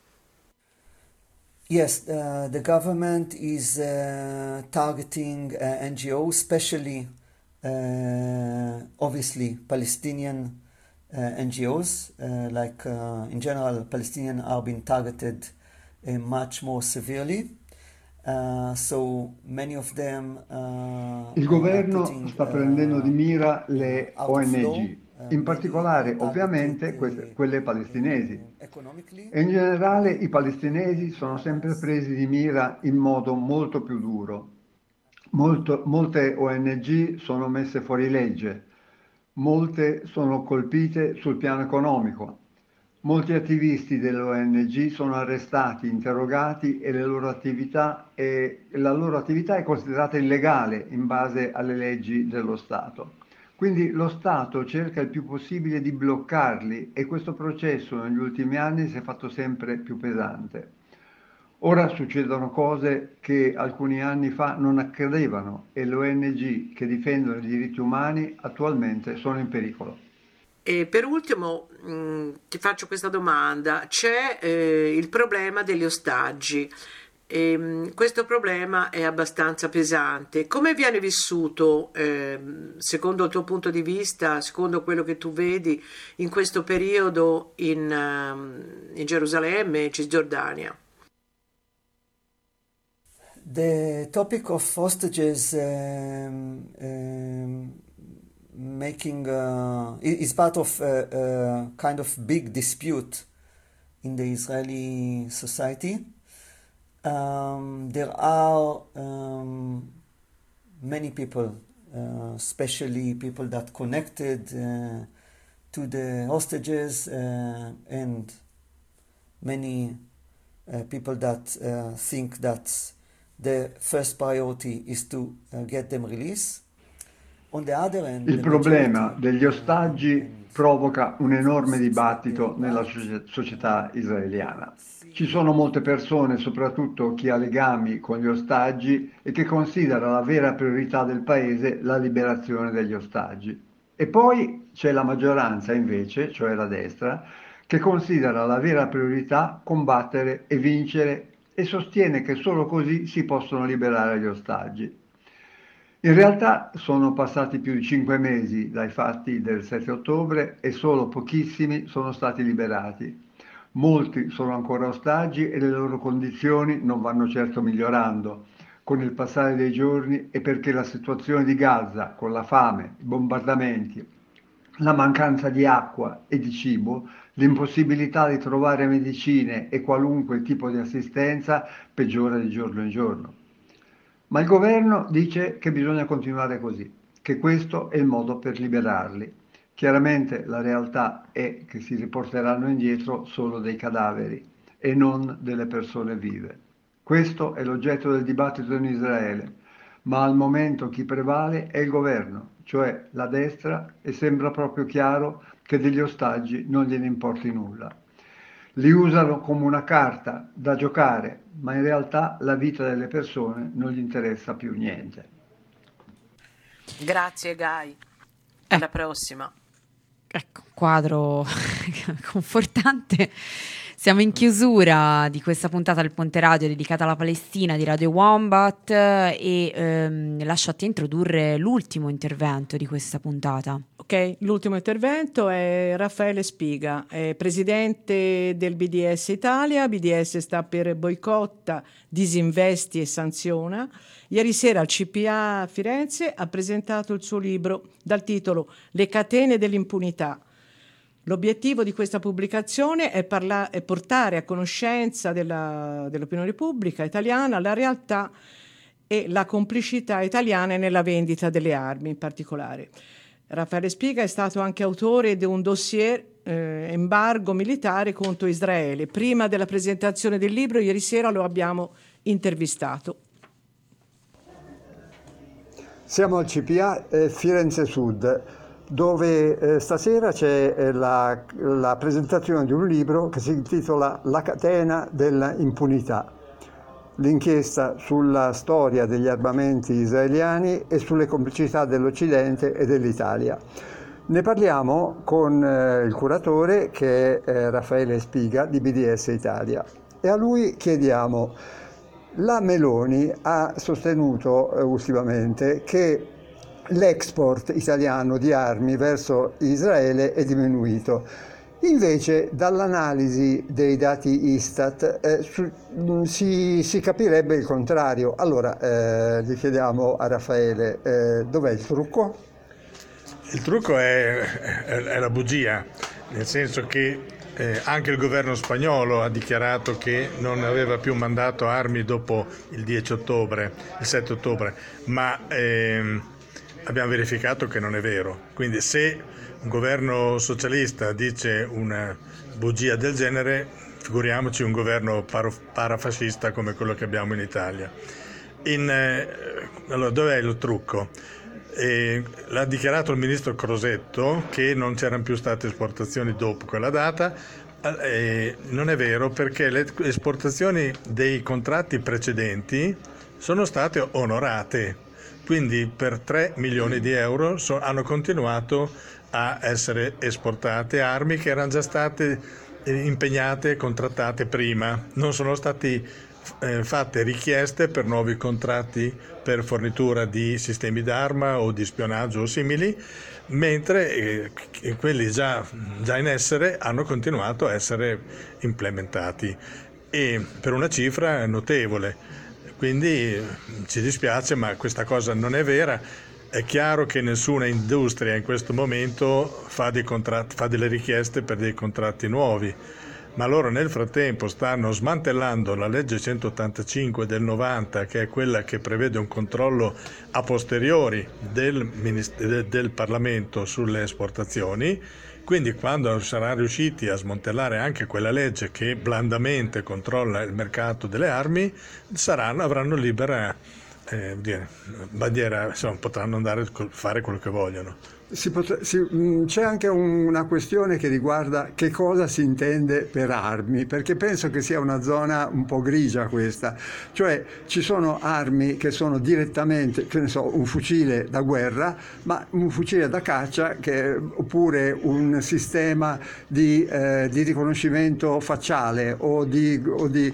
Yes, uh, the government is uh, targeting uh, N G Os, especially, uh, obviously, Palestinian uh, N G Os. Uh, like uh, in general, Palestinians are being targeted uh, much more severely. Uh, so many of them, uh, Il governo putting, sta prendendo di mira le O N G, in particolare ovviamente que- quelle palestinesi. E in generale i palestinesi sono sempre presi di mira in modo molto più duro. Molto, molte O N G sono messe fuori legge, molte sono colpite sul piano economico. Molti attivisti dell'O N G sono arrestati, interrogati e, le loro attività è, la loro attività è considerata illegale in base alle leggi dello Stato. Quindi lo Stato cerca il più possibile di bloccarli e questo processo negli ultimi anni si è fatto sempre più pesante. Ora succedono cose che alcuni anni fa non accadevano e le O N G che difendono i diritti umani attualmente sono in pericolo. E per ultimo mh, ti faccio questa domanda: c'è eh, il problema degli ostaggi. E, mh, questo problema è abbastanza pesante. Come viene vissuto, eh, secondo il tuo punto di vista, secondo quello che tu vedi in questo periodo in, um, in Gerusalemme e Cisgiordania? The topic of hostages um, um, making uh, is part of a, a kind of big dispute in the Israeli society. Um, there are um, many people, uh, especially people that connected uh, to the hostages uh, and many uh, people that uh, think that the first priority is to uh, get them released. On the other hand, Il problema degli ostaggi provoca un enorme dibattito nella società israeliana. Ci sono molte persone, soprattutto chi ha legami con gli ostaggi e che considera la vera priorità del paese la liberazione degli ostaggi. E poi c'è la maggioranza invece, cioè la destra, che considera la vera priorità combattere e vincere e sostiene che solo così si possono liberare gli ostaggi. In realtà sono passati più di cinque mesi dai fatti del sette ottobre e solo pochissimi sono stati liberati. Molti sono ancora ostaggi e le loro condizioni non vanno certo migliorando con il passare dei giorni e perché la situazione di Gaza, con la fame, i bombardamenti, la mancanza di acqua e di cibo, l'impossibilità di trovare medicine e qualunque tipo di assistenza peggiora di giorno in giorno. Ma il governo dice che bisogna continuare così, che questo è il modo per liberarli. Chiaramente la realtà è che si riporteranno indietro solo dei cadaveri e non delle persone vive. Questo è l'oggetto del dibattito in Israele, ma al momento chi prevale è il governo, cioè la destra, e sembra proprio chiaro che degli ostaggi non gliene importi nulla. Li usano come una carta da giocare, ma in realtà la vita delle persone non gli interessa più niente. Grazie Guy, alla prossima. Ecco, quadro confortante. Siamo in chiusura di questa puntata del Ponte Radio dedicata alla Palestina di Radio Wombat e ehm, lascio a te introdurre l'ultimo intervento di questa puntata. Ok, l'ultimo intervento è Raffaele Spiga, è presidente del B D S Italia. B D S sta per boicotta, disinvesti e sanziona. Ieri sera al C P A a Firenze ha presentato il suo libro dal titolo Le catene dell'impunità. L'obiettivo di questa pubblicazione è, parla- è portare a conoscenza della, dell'opinione pubblica italiana la realtà e la complicità italiana nella vendita delle armi in particolare. Raffaele Spiga è stato anche autore di un dossier eh, embargo militare contro Israele. Prima della presentazione del libro, ieri sera lo abbiamo intervistato. Siamo al C P A eh, Firenze Sud, dove eh, stasera c'è eh, la, la presentazione di un libro che si intitola La catena dell'impunità, l'inchiesta sulla storia degli armamenti israeliani e sulle complicità dell'Occidente e dell'Italia. Ne parliamo con eh, il curatore, che è eh, Raffaele Spiga di B D S Italia, e a lui chiediamo: la Meloni ha sostenuto eh, ultimamente che l'export italiano di armi verso Israele è diminuito. Invece dall'analisi dei dati Istat eh, su, si, si capirebbe il contrario. Allora eh, gli chiediamo a Raffaele, eh, dov'è il trucco? Il trucco è, è, è la bugia, nel senso che eh, anche il governo spagnolo ha dichiarato che non aveva più mandato armi dopo il dieci ottobre, il sette ottobre, ma ehm, abbiamo verificato che non è vero. Quindi se un governo socialista dice una bugia del genere, figuriamoci un governo paro- parafascista come quello che abbiamo in Italia. In, eh, allora, dov'è il trucco? Eh, l'ha dichiarato il ministro Crosetto che non c'erano più state esportazioni dopo quella data. Eh, non è vero, perché le esportazioni dei contratti precedenti sono state onorate, quindi per tre milioni di euro so, hanno continuato a essere esportate armi che erano già state impegnate e contrattate prima, non sono stati eh, fatte richieste per nuovi contratti per fornitura di sistemi d'arma o di spionaggio o simili, mentre eh, quelli già, già in essere hanno continuato a essere implementati e per una cifra notevole. Quindi ci dispiace, ma questa cosa non è vera. È chiaro che nessuna industria in questo momento fa, dei contratti, fa delle richieste per dei contratti nuovi, ma loro nel frattempo stanno smantellando la legge centottantacinque del novanta, che è quella che prevede un controllo a posteriori del, Ministero, del Parlamento sulle esportazioni. Quindi quando saranno riusciti a smantellare anche quella legge che blandamente controlla il mercato delle armi, saranno, avranno libera eh, dire, bandiera, insomma, potranno andare a fare quello che vogliono. Si potre, si, mh, c'è anche un, una questione che riguarda che cosa si intende per armi, perché penso che sia una zona un po' grigia questa, cioè ci sono armi che sono direttamente, che ne so, un fucile da guerra, ma un fucile da caccia che, oppure un sistema di, eh, di riconoscimento facciale o di, o di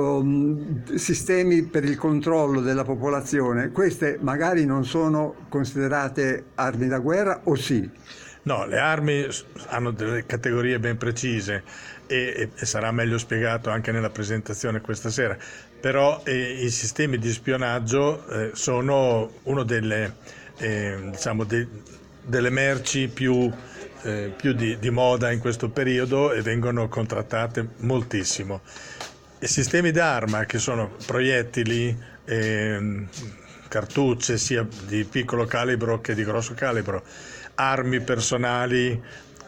um, sistemi per il controllo della popolazione. Queste magari non sono considerate armi da guerra, o sì? No, le armi hanno delle categorie ben precise e, e sarà meglio spiegato anche nella presentazione questa sera, però eh, i sistemi di spionaggio eh, sono uno delle, eh, diciamo de, delle merci più, eh, più di, di moda in questo periodo e vengono contrattate moltissimo. I sistemi d'arma, che sono proiettili, eh, cartucce sia di piccolo calibro che di grosso calibro, armi personali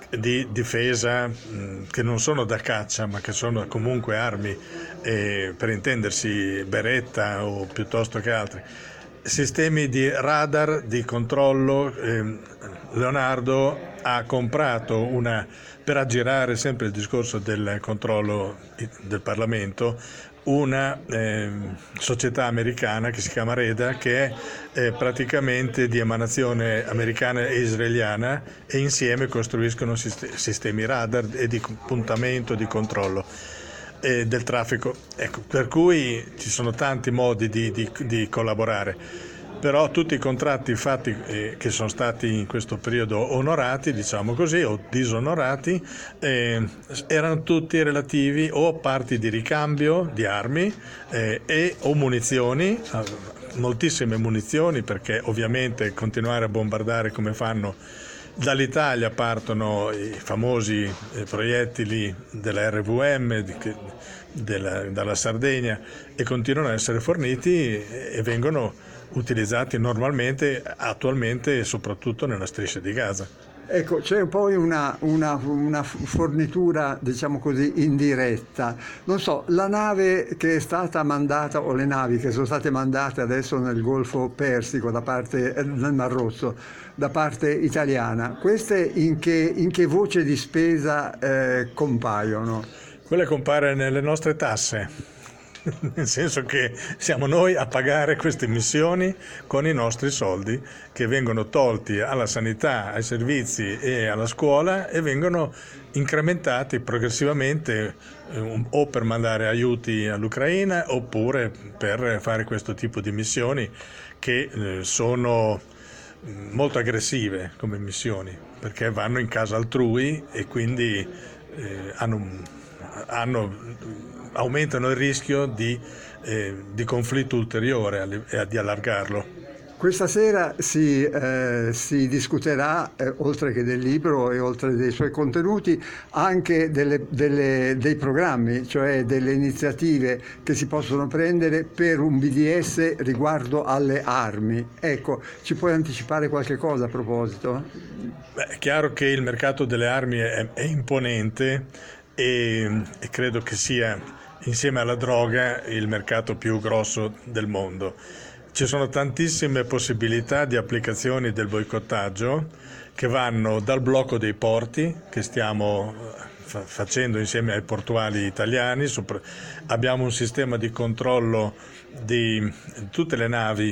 di difesa mh, che non sono da caccia ma che sono comunque armi, eh, per intendersi Beretta o piuttosto che altri, sistemi di radar di controllo. eh, Leonardo ha comprato una, per aggirare sempre il discorso del controllo del Parlamento, una eh, società americana che si chiama Reda, che è eh, praticamente di emanazione americana e israeliana, e insieme costruiscono sist- sistemi radar e di puntamento, di controllo eh, del traffico. Ecco, per cui ci sono tanti modi di, di, di collaborare. Però tutti i contratti fatti eh, che sono stati in questo periodo onorati, diciamo così, o disonorati, eh, erano tutti relativi o a parti di ricambio di armi eh, e o munizioni, moltissime munizioni, perché ovviamente continuare a bombardare come fanno dall'Italia, partono i famosi eh, proiettili della R V M di, della, dalla Sardegna, e continuano a essere forniti e, e vengono utilizzati normalmente, attualmente, soprattutto nella striscia di Gaza. Ecco, c'è poi una, una, una fornitura, diciamo così, indiretta. Non so, la nave che è stata mandata, o le navi che sono state mandate adesso nel Golfo Persico, da parte, nel Mar Rosso, da parte italiana, queste in che, in che voce di spesa eh, compaiono? Quelle compare nelle nostre tasse. Nel senso che siamo noi a pagare queste missioni con i nostri soldi, che vengono tolti alla sanità, ai servizi e alla scuola, e vengono incrementati progressivamente eh, o per mandare aiuti all'Ucraina oppure per fare questo tipo di missioni che eh, sono molto aggressive come missioni, perché vanno in casa altrui e quindi eh, hanno, hanno aumentano il rischio di, eh, di conflitto ulteriore e di allargarlo. Questa sera si, eh, si discuterà, eh, oltre che del libro e oltre dei suoi contenuti, anche delle, delle, dei programmi, cioè delle iniziative che si possono prendere per un B D S riguardo alle armi. Ecco, ci puoi anticipare qualche cosa a proposito? Beh, è chiaro che il mercato delle armi è, è imponente e, e credo che sia, insieme alla droga, il mercato più grosso del mondo. Ci sono tantissime possibilità di applicazioni del boicottaggio, che vanno dal blocco dei porti, che stiamo fa- facendo insieme ai portuali italiani. Sopra- abbiamo un sistema di controllo di tutte le navi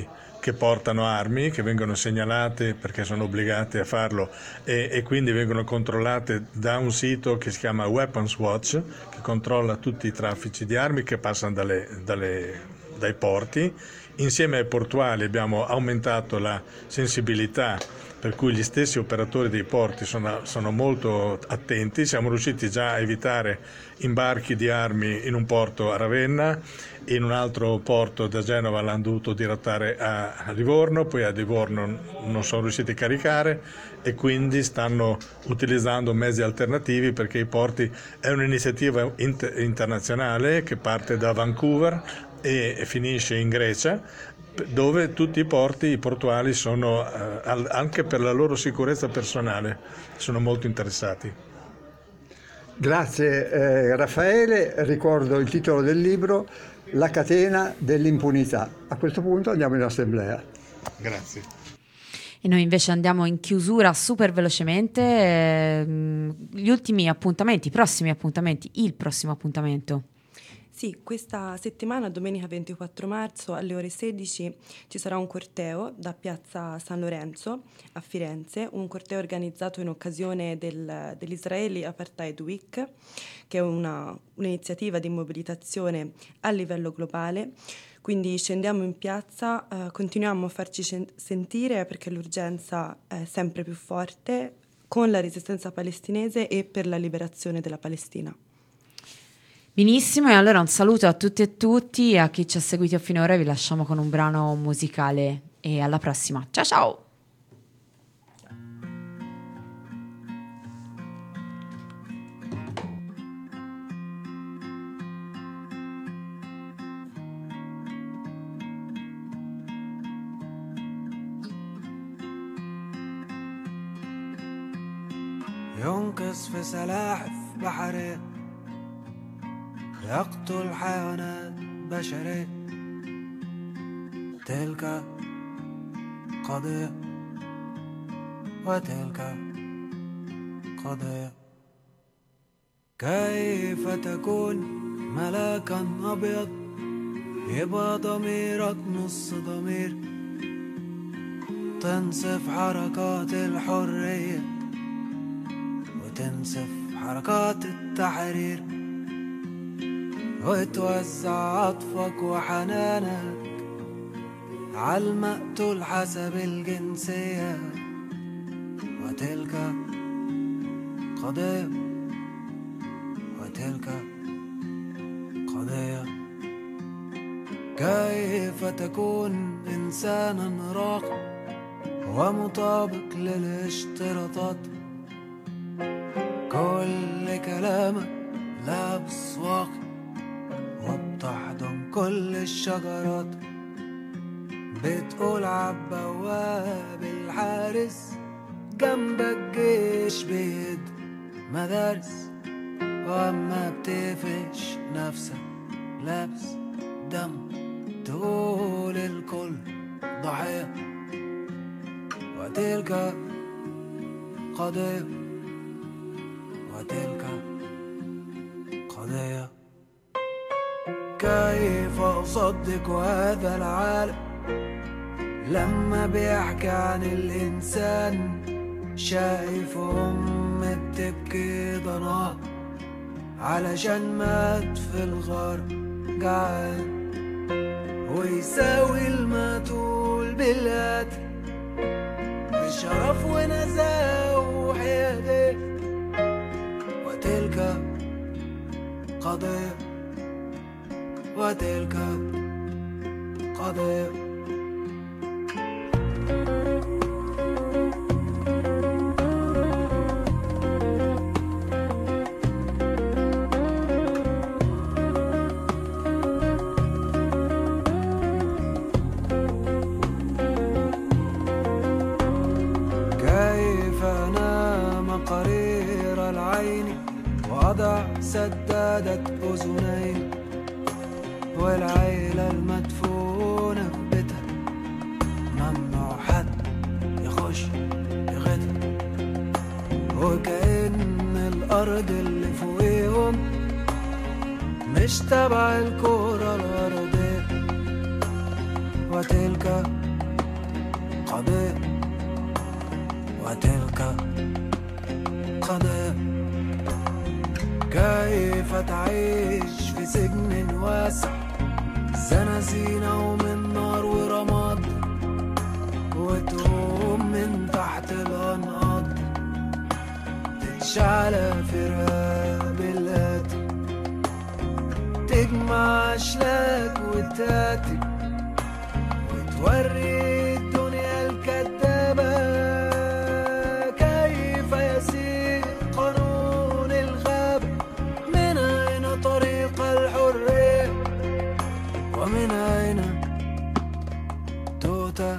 che portano armi, che vengono segnalate perché sono obbligate a farlo e, e quindi vengono controllate da un sito che si chiama Weapons Watch, che controlla tutti i traffici di armi che passano dalle, dalle, dai porti. Insieme ai portuali abbiamo aumentato la sensibilità, per cui gli stessi operatori dei porti sono, sono molto attenti. Siamo riusciti già a evitare imbarchi di armi in un porto a Ravenna, in un altro porto da Genova l'hanno dovuto dirottare a Livorno, poi a Livorno non sono riusciti a caricare e quindi stanno utilizzando mezzi alternativi, perché i porti è un'iniziativa inter- internazionale che parte da Vancouver e finisce in Grecia, dove tutti i porti, i portuali sono, eh, anche per la loro sicurezza personale, sono molto interessati. Grazie eh, Raffaele, ricordo il titolo del libro, La catena dell'impunità. A questo punto andiamo in assemblea. Grazie. E noi invece andiamo in chiusura super velocemente. Ehm, gli ultimi appuntamenti, i prossimi appuntamenti, il prossimo appuntamento. Sì, questa settimana, domenica ventiquattro marzo, alle ore sedici, ci sarà un corteo da Piazza San Lorenzo a Firenze, un corteo organizzato in occasione del, dell'Israeli Apartheid Week, che è una, un'iniziativa di mobilitazione a livello globale. Quindi scendiamo in piazza, eh, continuiamo a farci cen- sentire perché l'urgenza è sempre più forte con la resistenza palestinese e per la liberazione della Palestina. Benissimo, e allora un saluto a tutti e tutti, e a chi ci ha seguito finora vi lasciamo con un brano musicale e alla prossima. Ciao ciao! ينقص في سلاحف بحرية يقتل حيوانات بشرية تلك قضية وتلك قضية كيف تكون ملاكا أبيض يبقى ضميرك نص ضمير تنصف حركات الحرية وتنصف حركات التحرير وتوزع عطفك وحنانك عالمقتول حسب الجنسية وتلك قضية وتلك قضية كيف تكون إنسانا راقي ومطابق للاشتراطات كل كلامك لابس واقي وبتحضن كل الشجرات بتقول عالبواب الحارس جنبك جيش بيد مدارس واما بتقفش نفسك لابس دم تقول الكل ضحية وتلك قضية وتلك قضية كيف أصدق هذا العالم لما بيحكي عن الإنسان شايف أم بتبكي ضناها علشان مات في الغار جعان ويساوي المقتول بالقتل بشرف ونزاهة وحيادية وتلك قضية وتلك قضية كيف أنام قرير العين وأضع سدادة أذنين والعيلة المدفونة في بيتها ممنوع حد يخش يغتها وكأن الأرض اللي فوقيهم مش تبع الكرة الأرضية وتلك وتلك قضايا. كيف تعيش في سجن واسع زنازينة ومن نار ورماد وتقوم من تحت الأنقاض تتشعلى في رقاب القاتل تجمع أشلاك وتاتي وتوري الدنيا الكدابة كيف يسير قانون الغابة. من أين طريق الحرية ومن أين توتا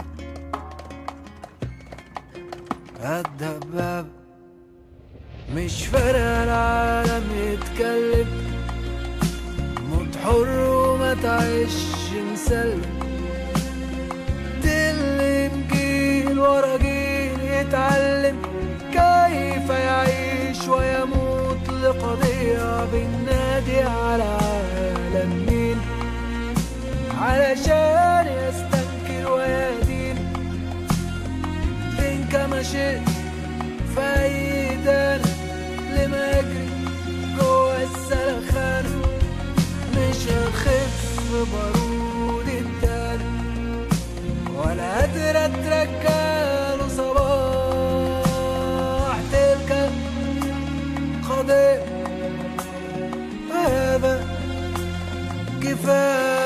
الدبابة. مش فارق العالم يتكلم موت حر وما تعيش مسلم. تلم جيل ورا جيل يتعلم كيف يعيش ويموت لقضية بالنادي على عالم مين علشان يستنكر ويدين. فين كما شئت فايدان لما يجري جوا السلخان. مش هخف بارود التاني ولا قادرة ترجعله صباح. تلك قضية هذا كفاية.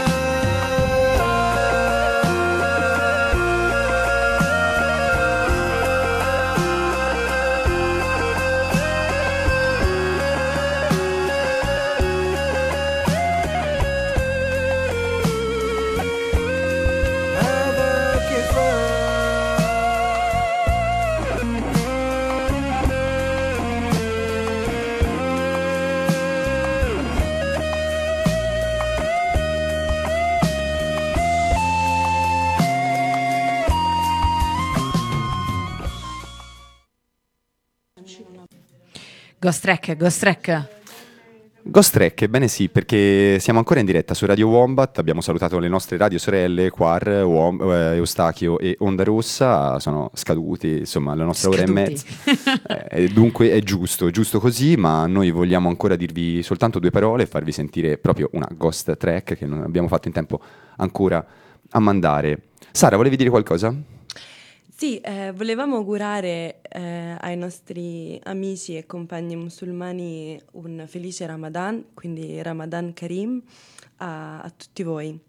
Ghost Track, Ghost Track. Ghost Track, ebbene sì, perché siamo ancora in diretta su Radio Wombat, abbiamo salutato le nostre radio sorelle, Quar, Wom- eh, Eustachio e Onda Rossa, sono scaduti, insomma la nostra Scaduti. ora e mezza, eh, dunque è giusto, è giusto così, ma noi vogliamo ancora dirvi soltanto due parole e farvi sentire proprio una Ghost Track che non abbiamo fatto in tempo ancora a mandare. Sara, volevi dire qualcosa? Sì, eh, volevamo augurare eh, ai nostri amici e compagni musulmani un felice Ramadan, quindi Ramadan Karim a, a tutti voi.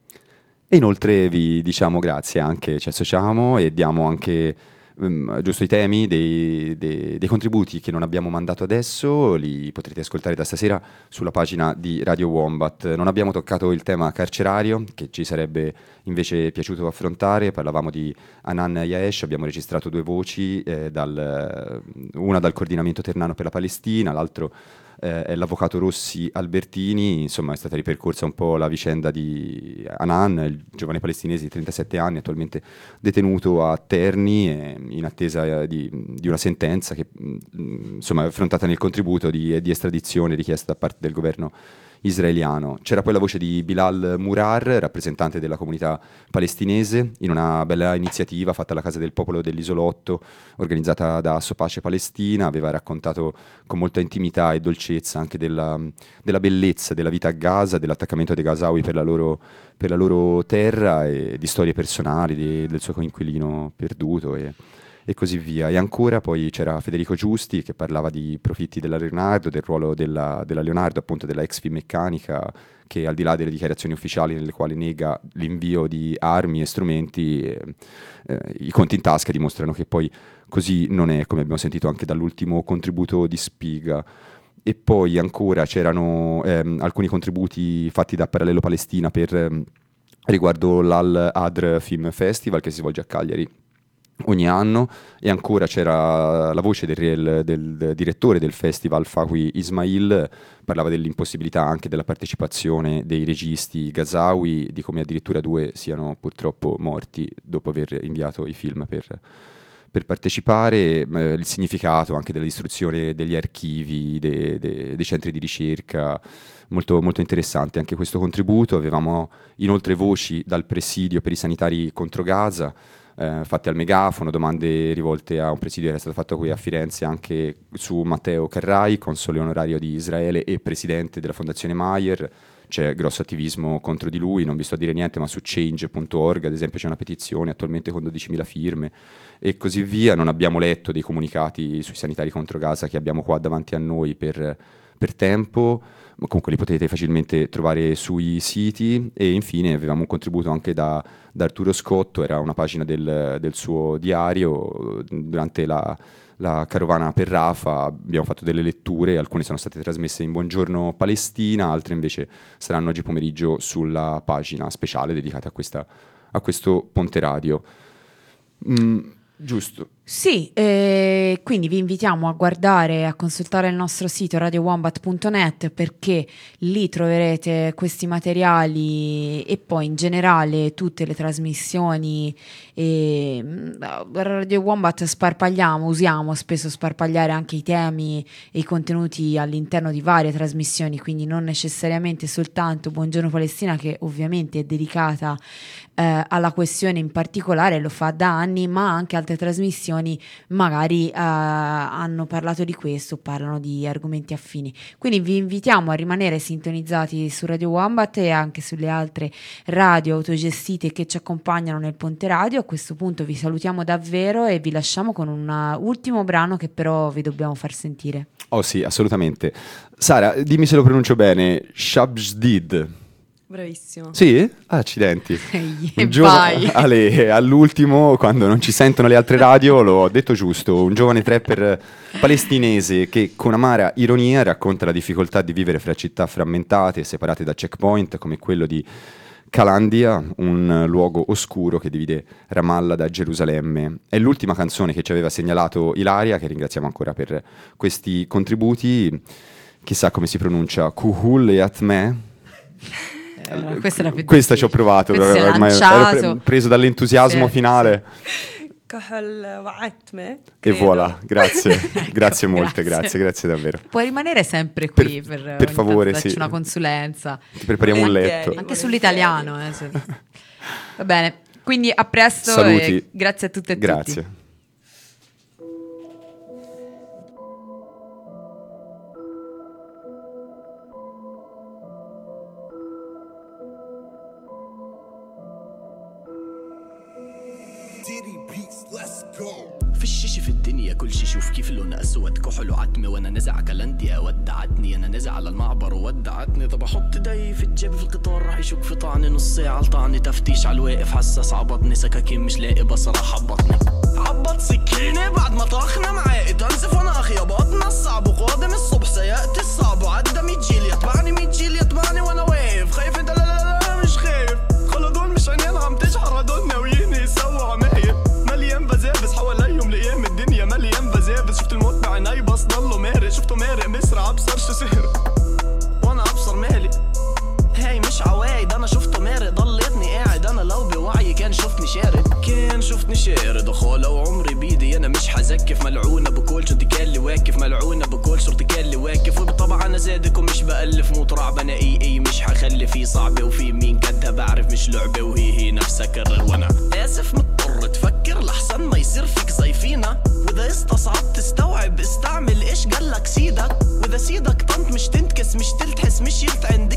E inoltre vi diciamo grazie anche, ci associamo e diamo anche um, giusto i temi dei, dei, dei contributi che non abbiamo mandato adesso, li potrete ascoltare da stasera sulla pagina di Radio Wombat. Non abbiamo toccato il tema carcerario, che ci sarebbe invece piaciuto affrontare. Parlavamo di Hanan Yaesh, abbiamo registrato due voci, eh, dal, una dal coordinamento ternano per la Palestina, l'altro eh, è l'avvocato Rossi Albertini. Insomma è stata ripercorsa un po' la vicenda di Hanan, il giovane palestinese di trentasette anni, attualmente detenuto a Terni eh, in attesa di, di una sentenza che mh, insomma è affrontata nel contributo di, di estradizione richiesta da parte del governo israeliano. C'era poi la voce di Bilal Murar, rappresentante della comunità palestinese, in una bella iniziativa fatta alla Casa del Popolo dell'Isolotto, organizzata da Assopace Palestina. Aveva raccontato con molta intimità e dolcezza anche della, della bellezza della vita a Gaza, dell'attaccamento dei Gazawi per la loro, per la loro terra e di storie personali di, del suo coinquilino perduto e e così via. E ancora poi c'era Federico Giusti che parlava di profitti della Leonardo, del ruolo della, della Leonardo, appunto della ex Finmeccanica, che al di là delle dichiarazioni ufficiali nelle quali nega l'invio di armi e strumenti, eh, eh, i conti in tasca dimostrano che poi così non è, come abbiamo sentito anche dall'ultimo contributo di Spiga. E poi ancora c'erano ehm, alcuni contributi fatti da Parallelo Palestina per ehm, riguardo l'Al-Adr Film Festival che si svolge a Cagliari ogni anno. E ancora c'era la voce del, del, del direttore del festival, Fawi Ismail, parlava dell'impossibilità anche della partecipazione dei registi gazawi, di come addirittura due siano purtroppo morti dopo aver inviato i film per, per partecipare, eh, il significato anche della distruzione degli archivi, de, de, dei centri di ricerca. Molto, molto interessante anche questo contributo. Avevamo inoltre voci dal presidio per i sanitari contro Gaza, eh, fatte al megafono, domande rivolte a un presidio che è stato fatto qui a Firenze anche su Matteo Carrai, console onorario di Israele e presidente della Fondazione Mayer. C'è grosso attivismo contro di lui, non vi sto a dire niente, ma su change punto org ad esempio c'è una petizione attualmente con dodicimila firme e così via. Non abbiamo letto dei comunicati sui sanitari contro Gaza che abbiamo qua davanti a noi per, per tempo, ma comunque li potete facilmente trovare sui siti. E infine avevamo un contributo anche da, da Arturo Scotto, era una pagina del, del suo diario. Durante la la carovana per Rafa abbiamo fatto delle letture, alcune sono state trasmesse in Buongiorno Palestina, altre invece saranno oggi pomeriggio sulla pagina speciale dedicata a, questa, a questo Ponte Radio. Mm, giusto? Sì, eh, quindi vi invitiamo a guardare, a consultare il nostro sito radio wombat punto net, perché lì troverete questi materiali e poi in generale tutte le trasmissioni. E Radio Wombat sparpagliamo, usiamo spesso sparpagliare anche i temi e i contenuti all'interno di varie trasmissioni, quindi non necessariamente soltanto Buongiorno Palestina, che ovviamente è dedicata eh, alla questione in particolare, lo fa da anni, ma anche altre trasmissioni magari uh, hanno parlato di questo, parlano di argomenti affini. Quindi vi invitiamo a rimanere sintonizzati su Radio Wombat e anche sulle altre radio autogestite che ci accompagnano nel Ponte Radio. A questo punto vi salutiamo davvero e vi lasciamo con un ultimo brano che però vi dobbiamo far sentire. Oh sì, assolutamente. Sara, dimmi se lo pronuncio bene. Shabsdid. Bravissimo. Sì? Ah, accidenti. E Gio- vai. Ale, all'ultimo, quando non ci sentono le altre radio, l'ho detto giusto. Un giovane trapper palestinese che con amara ironia racconta la difficoltà di vivere fra città frammentate e separate da checkpoint come quello di Calandia, un luogo oscuro che divide Ramallah da Gerusalemme. È l'ultima canzone che ci aveva segnalato Ilaria, che ringraziamo ancora per questi contributi. Chissà come si pronuncia. Kuhul e Atme? Eh, questa, era più questa ci ho provato, Questo però ormai ero pre- preso dall'entusiasmo Sì, finale. Sì. E voilà, grazie, grazie molte, Grazie. grazie, grazie davvero. Puoi rimanere sempre qui Per- per, per ogni favore, tanto darci sì. una consulenza. Ti prepariamo un letto. Anche sull'italiano. Eh, se- Va bene, quindi a presto. Saluti. E grazie a tutte e tutti. Grazie. فيش شي في الدنيا كل شي شوف كيف لون اسود كحل وعتمه وانا نزع كلنديا ودعتني انا نزع على المعبر وودعتني طب احط ايدي في الجيب في القطار راح يشك في طعني نص ساعه لطعني تفتيش على الواقف حساس عبطني سكاكين مش لاقي بصراحه حبطني عبط سكينه بعد ما طاخنا معاقي تنزف وانا اخي بطنا الصعب وقادم الصبح سياتي الصعب وعدى مية جيل يتبعني مية جيل يتبعني وانا واقف خايف انت لا لا لا مش خايف خلو دول مش عينين عم تشحر هدول ناويين يسووا عمايل مليان بزابس حواليهم لأيام الدنيا مليان بزابس شفت الموت بعيني بس ضله مارق شفته مارق مسرع ابصر شو سهر وانا ابصر مالي هاي مش عوايد انا شفته مارق ضليتني قاعد انا لو بوعي كان شفتني شارد كان شفتني شارد وخاله وعمري بيدي انا مش حزكف ملعونه بكل شرطي كان لي واقف ملعونه بكل شرطي كان لي واقف وبالطبع انا زادك ومش بألف موت رعب انا اي اي مش حخلي في صعبه وفي مين كدها بعرف مش لعبه وهي هي نفسها كرر وانا اسف مضطر تفكر لحسن ما يصير فيك زي فينا واذا استصعبت تستوعب استعمل ايش قالك سيدك واذا سيدك طنط مش تنتكس مش تلتحس مش يلت عندك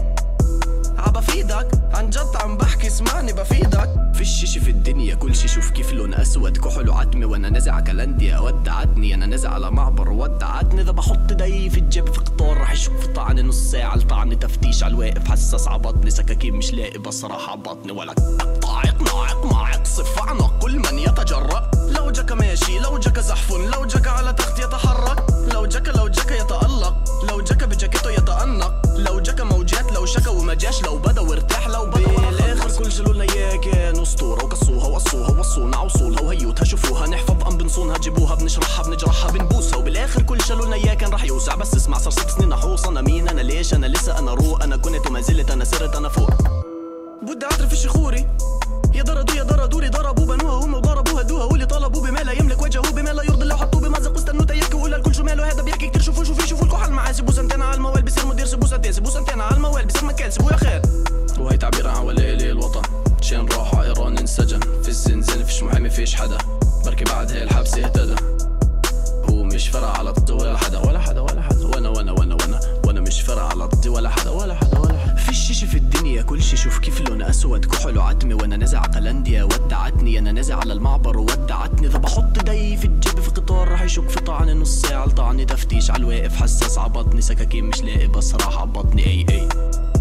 عبفيدك عن جد عم بحكي اسمعني بفيدك فيش شي في الدنيا كل شي شوف كيف لون اسود كحل وعتمه وانا نزع كلنديا ودعتني انا نزع على معبر ودعتني اذا بحط ايدي في الجيب في قطار راح يشك في طعني نص ساعه لطعني تفتيش على الواقف حساس عبطني سكاكين مش لاقي بصراحه عبطني ولا اقطع اقنع اقمع اقصف اعنق كل من يتجرأ لو جاك ماشي لو جاك زحف لو جاك على تخت يتحرك لو جاك لو جاك يتألق لو جاك بجاكيته يتأنق لو جاك موجات لو شكا وما جاش لو بدا وارتاح لو بدا بالاخر كل جلولنا يا كان اسطوره وقصوها وصوها وصونا وصولها وهيوتها شوفوها نحفظ ام بنصونها جيبوها بنشرحها بنجرحها بنبوسها وبالاخر كل جلولنا يا كان راح يوسع بس اسمع صار ست سنين نحوص انا مين انا ليش انا لسه انا روح انا كنت وما زلت انا سرت انا فوق بدي اعترف الشخوري يا دردو يا دردوري ضربوا بنوها هم وضربوا هدوها واللي طلبوا بما لا يملك وجهه بما لا يرضي الله حطوه بمزق واستنوا تيحكي وقول الكل شو ماله هذا بيحكي كتير شوفوا شوفوا شوفوا الكحل معاه سيبوا سنتين على الموال بصير مدير سيبوا سنتين سيبوا سنتين على الموال بصير مكان سيبوا يا خير وهي تعبير عن ولائي الوطن شين راح ايران انسجن في الزنزانه فيش محامي فيش فيش حدا بركي بعد هي الحبس اهتدى هو مش فرق على طد ولا حدا ولا حدا ولا حدا وانا وانا وانا وانا وانا مش فرق على طد ولا حدا ولا حدا ولا حدا فيش شي في الدنيا كل شي شوف كيف لون اسود كحل وعتمي وانا نازع قلنديا ودعتني انا نازع على المعبر وودعتني اذا بحط ايدي في الجيب في قطار رح يشك في طعني نص ساعه لطعني تفتيش على الواقف حساس عبطني سكاكين مش لاقي بس راح عبطني اي اي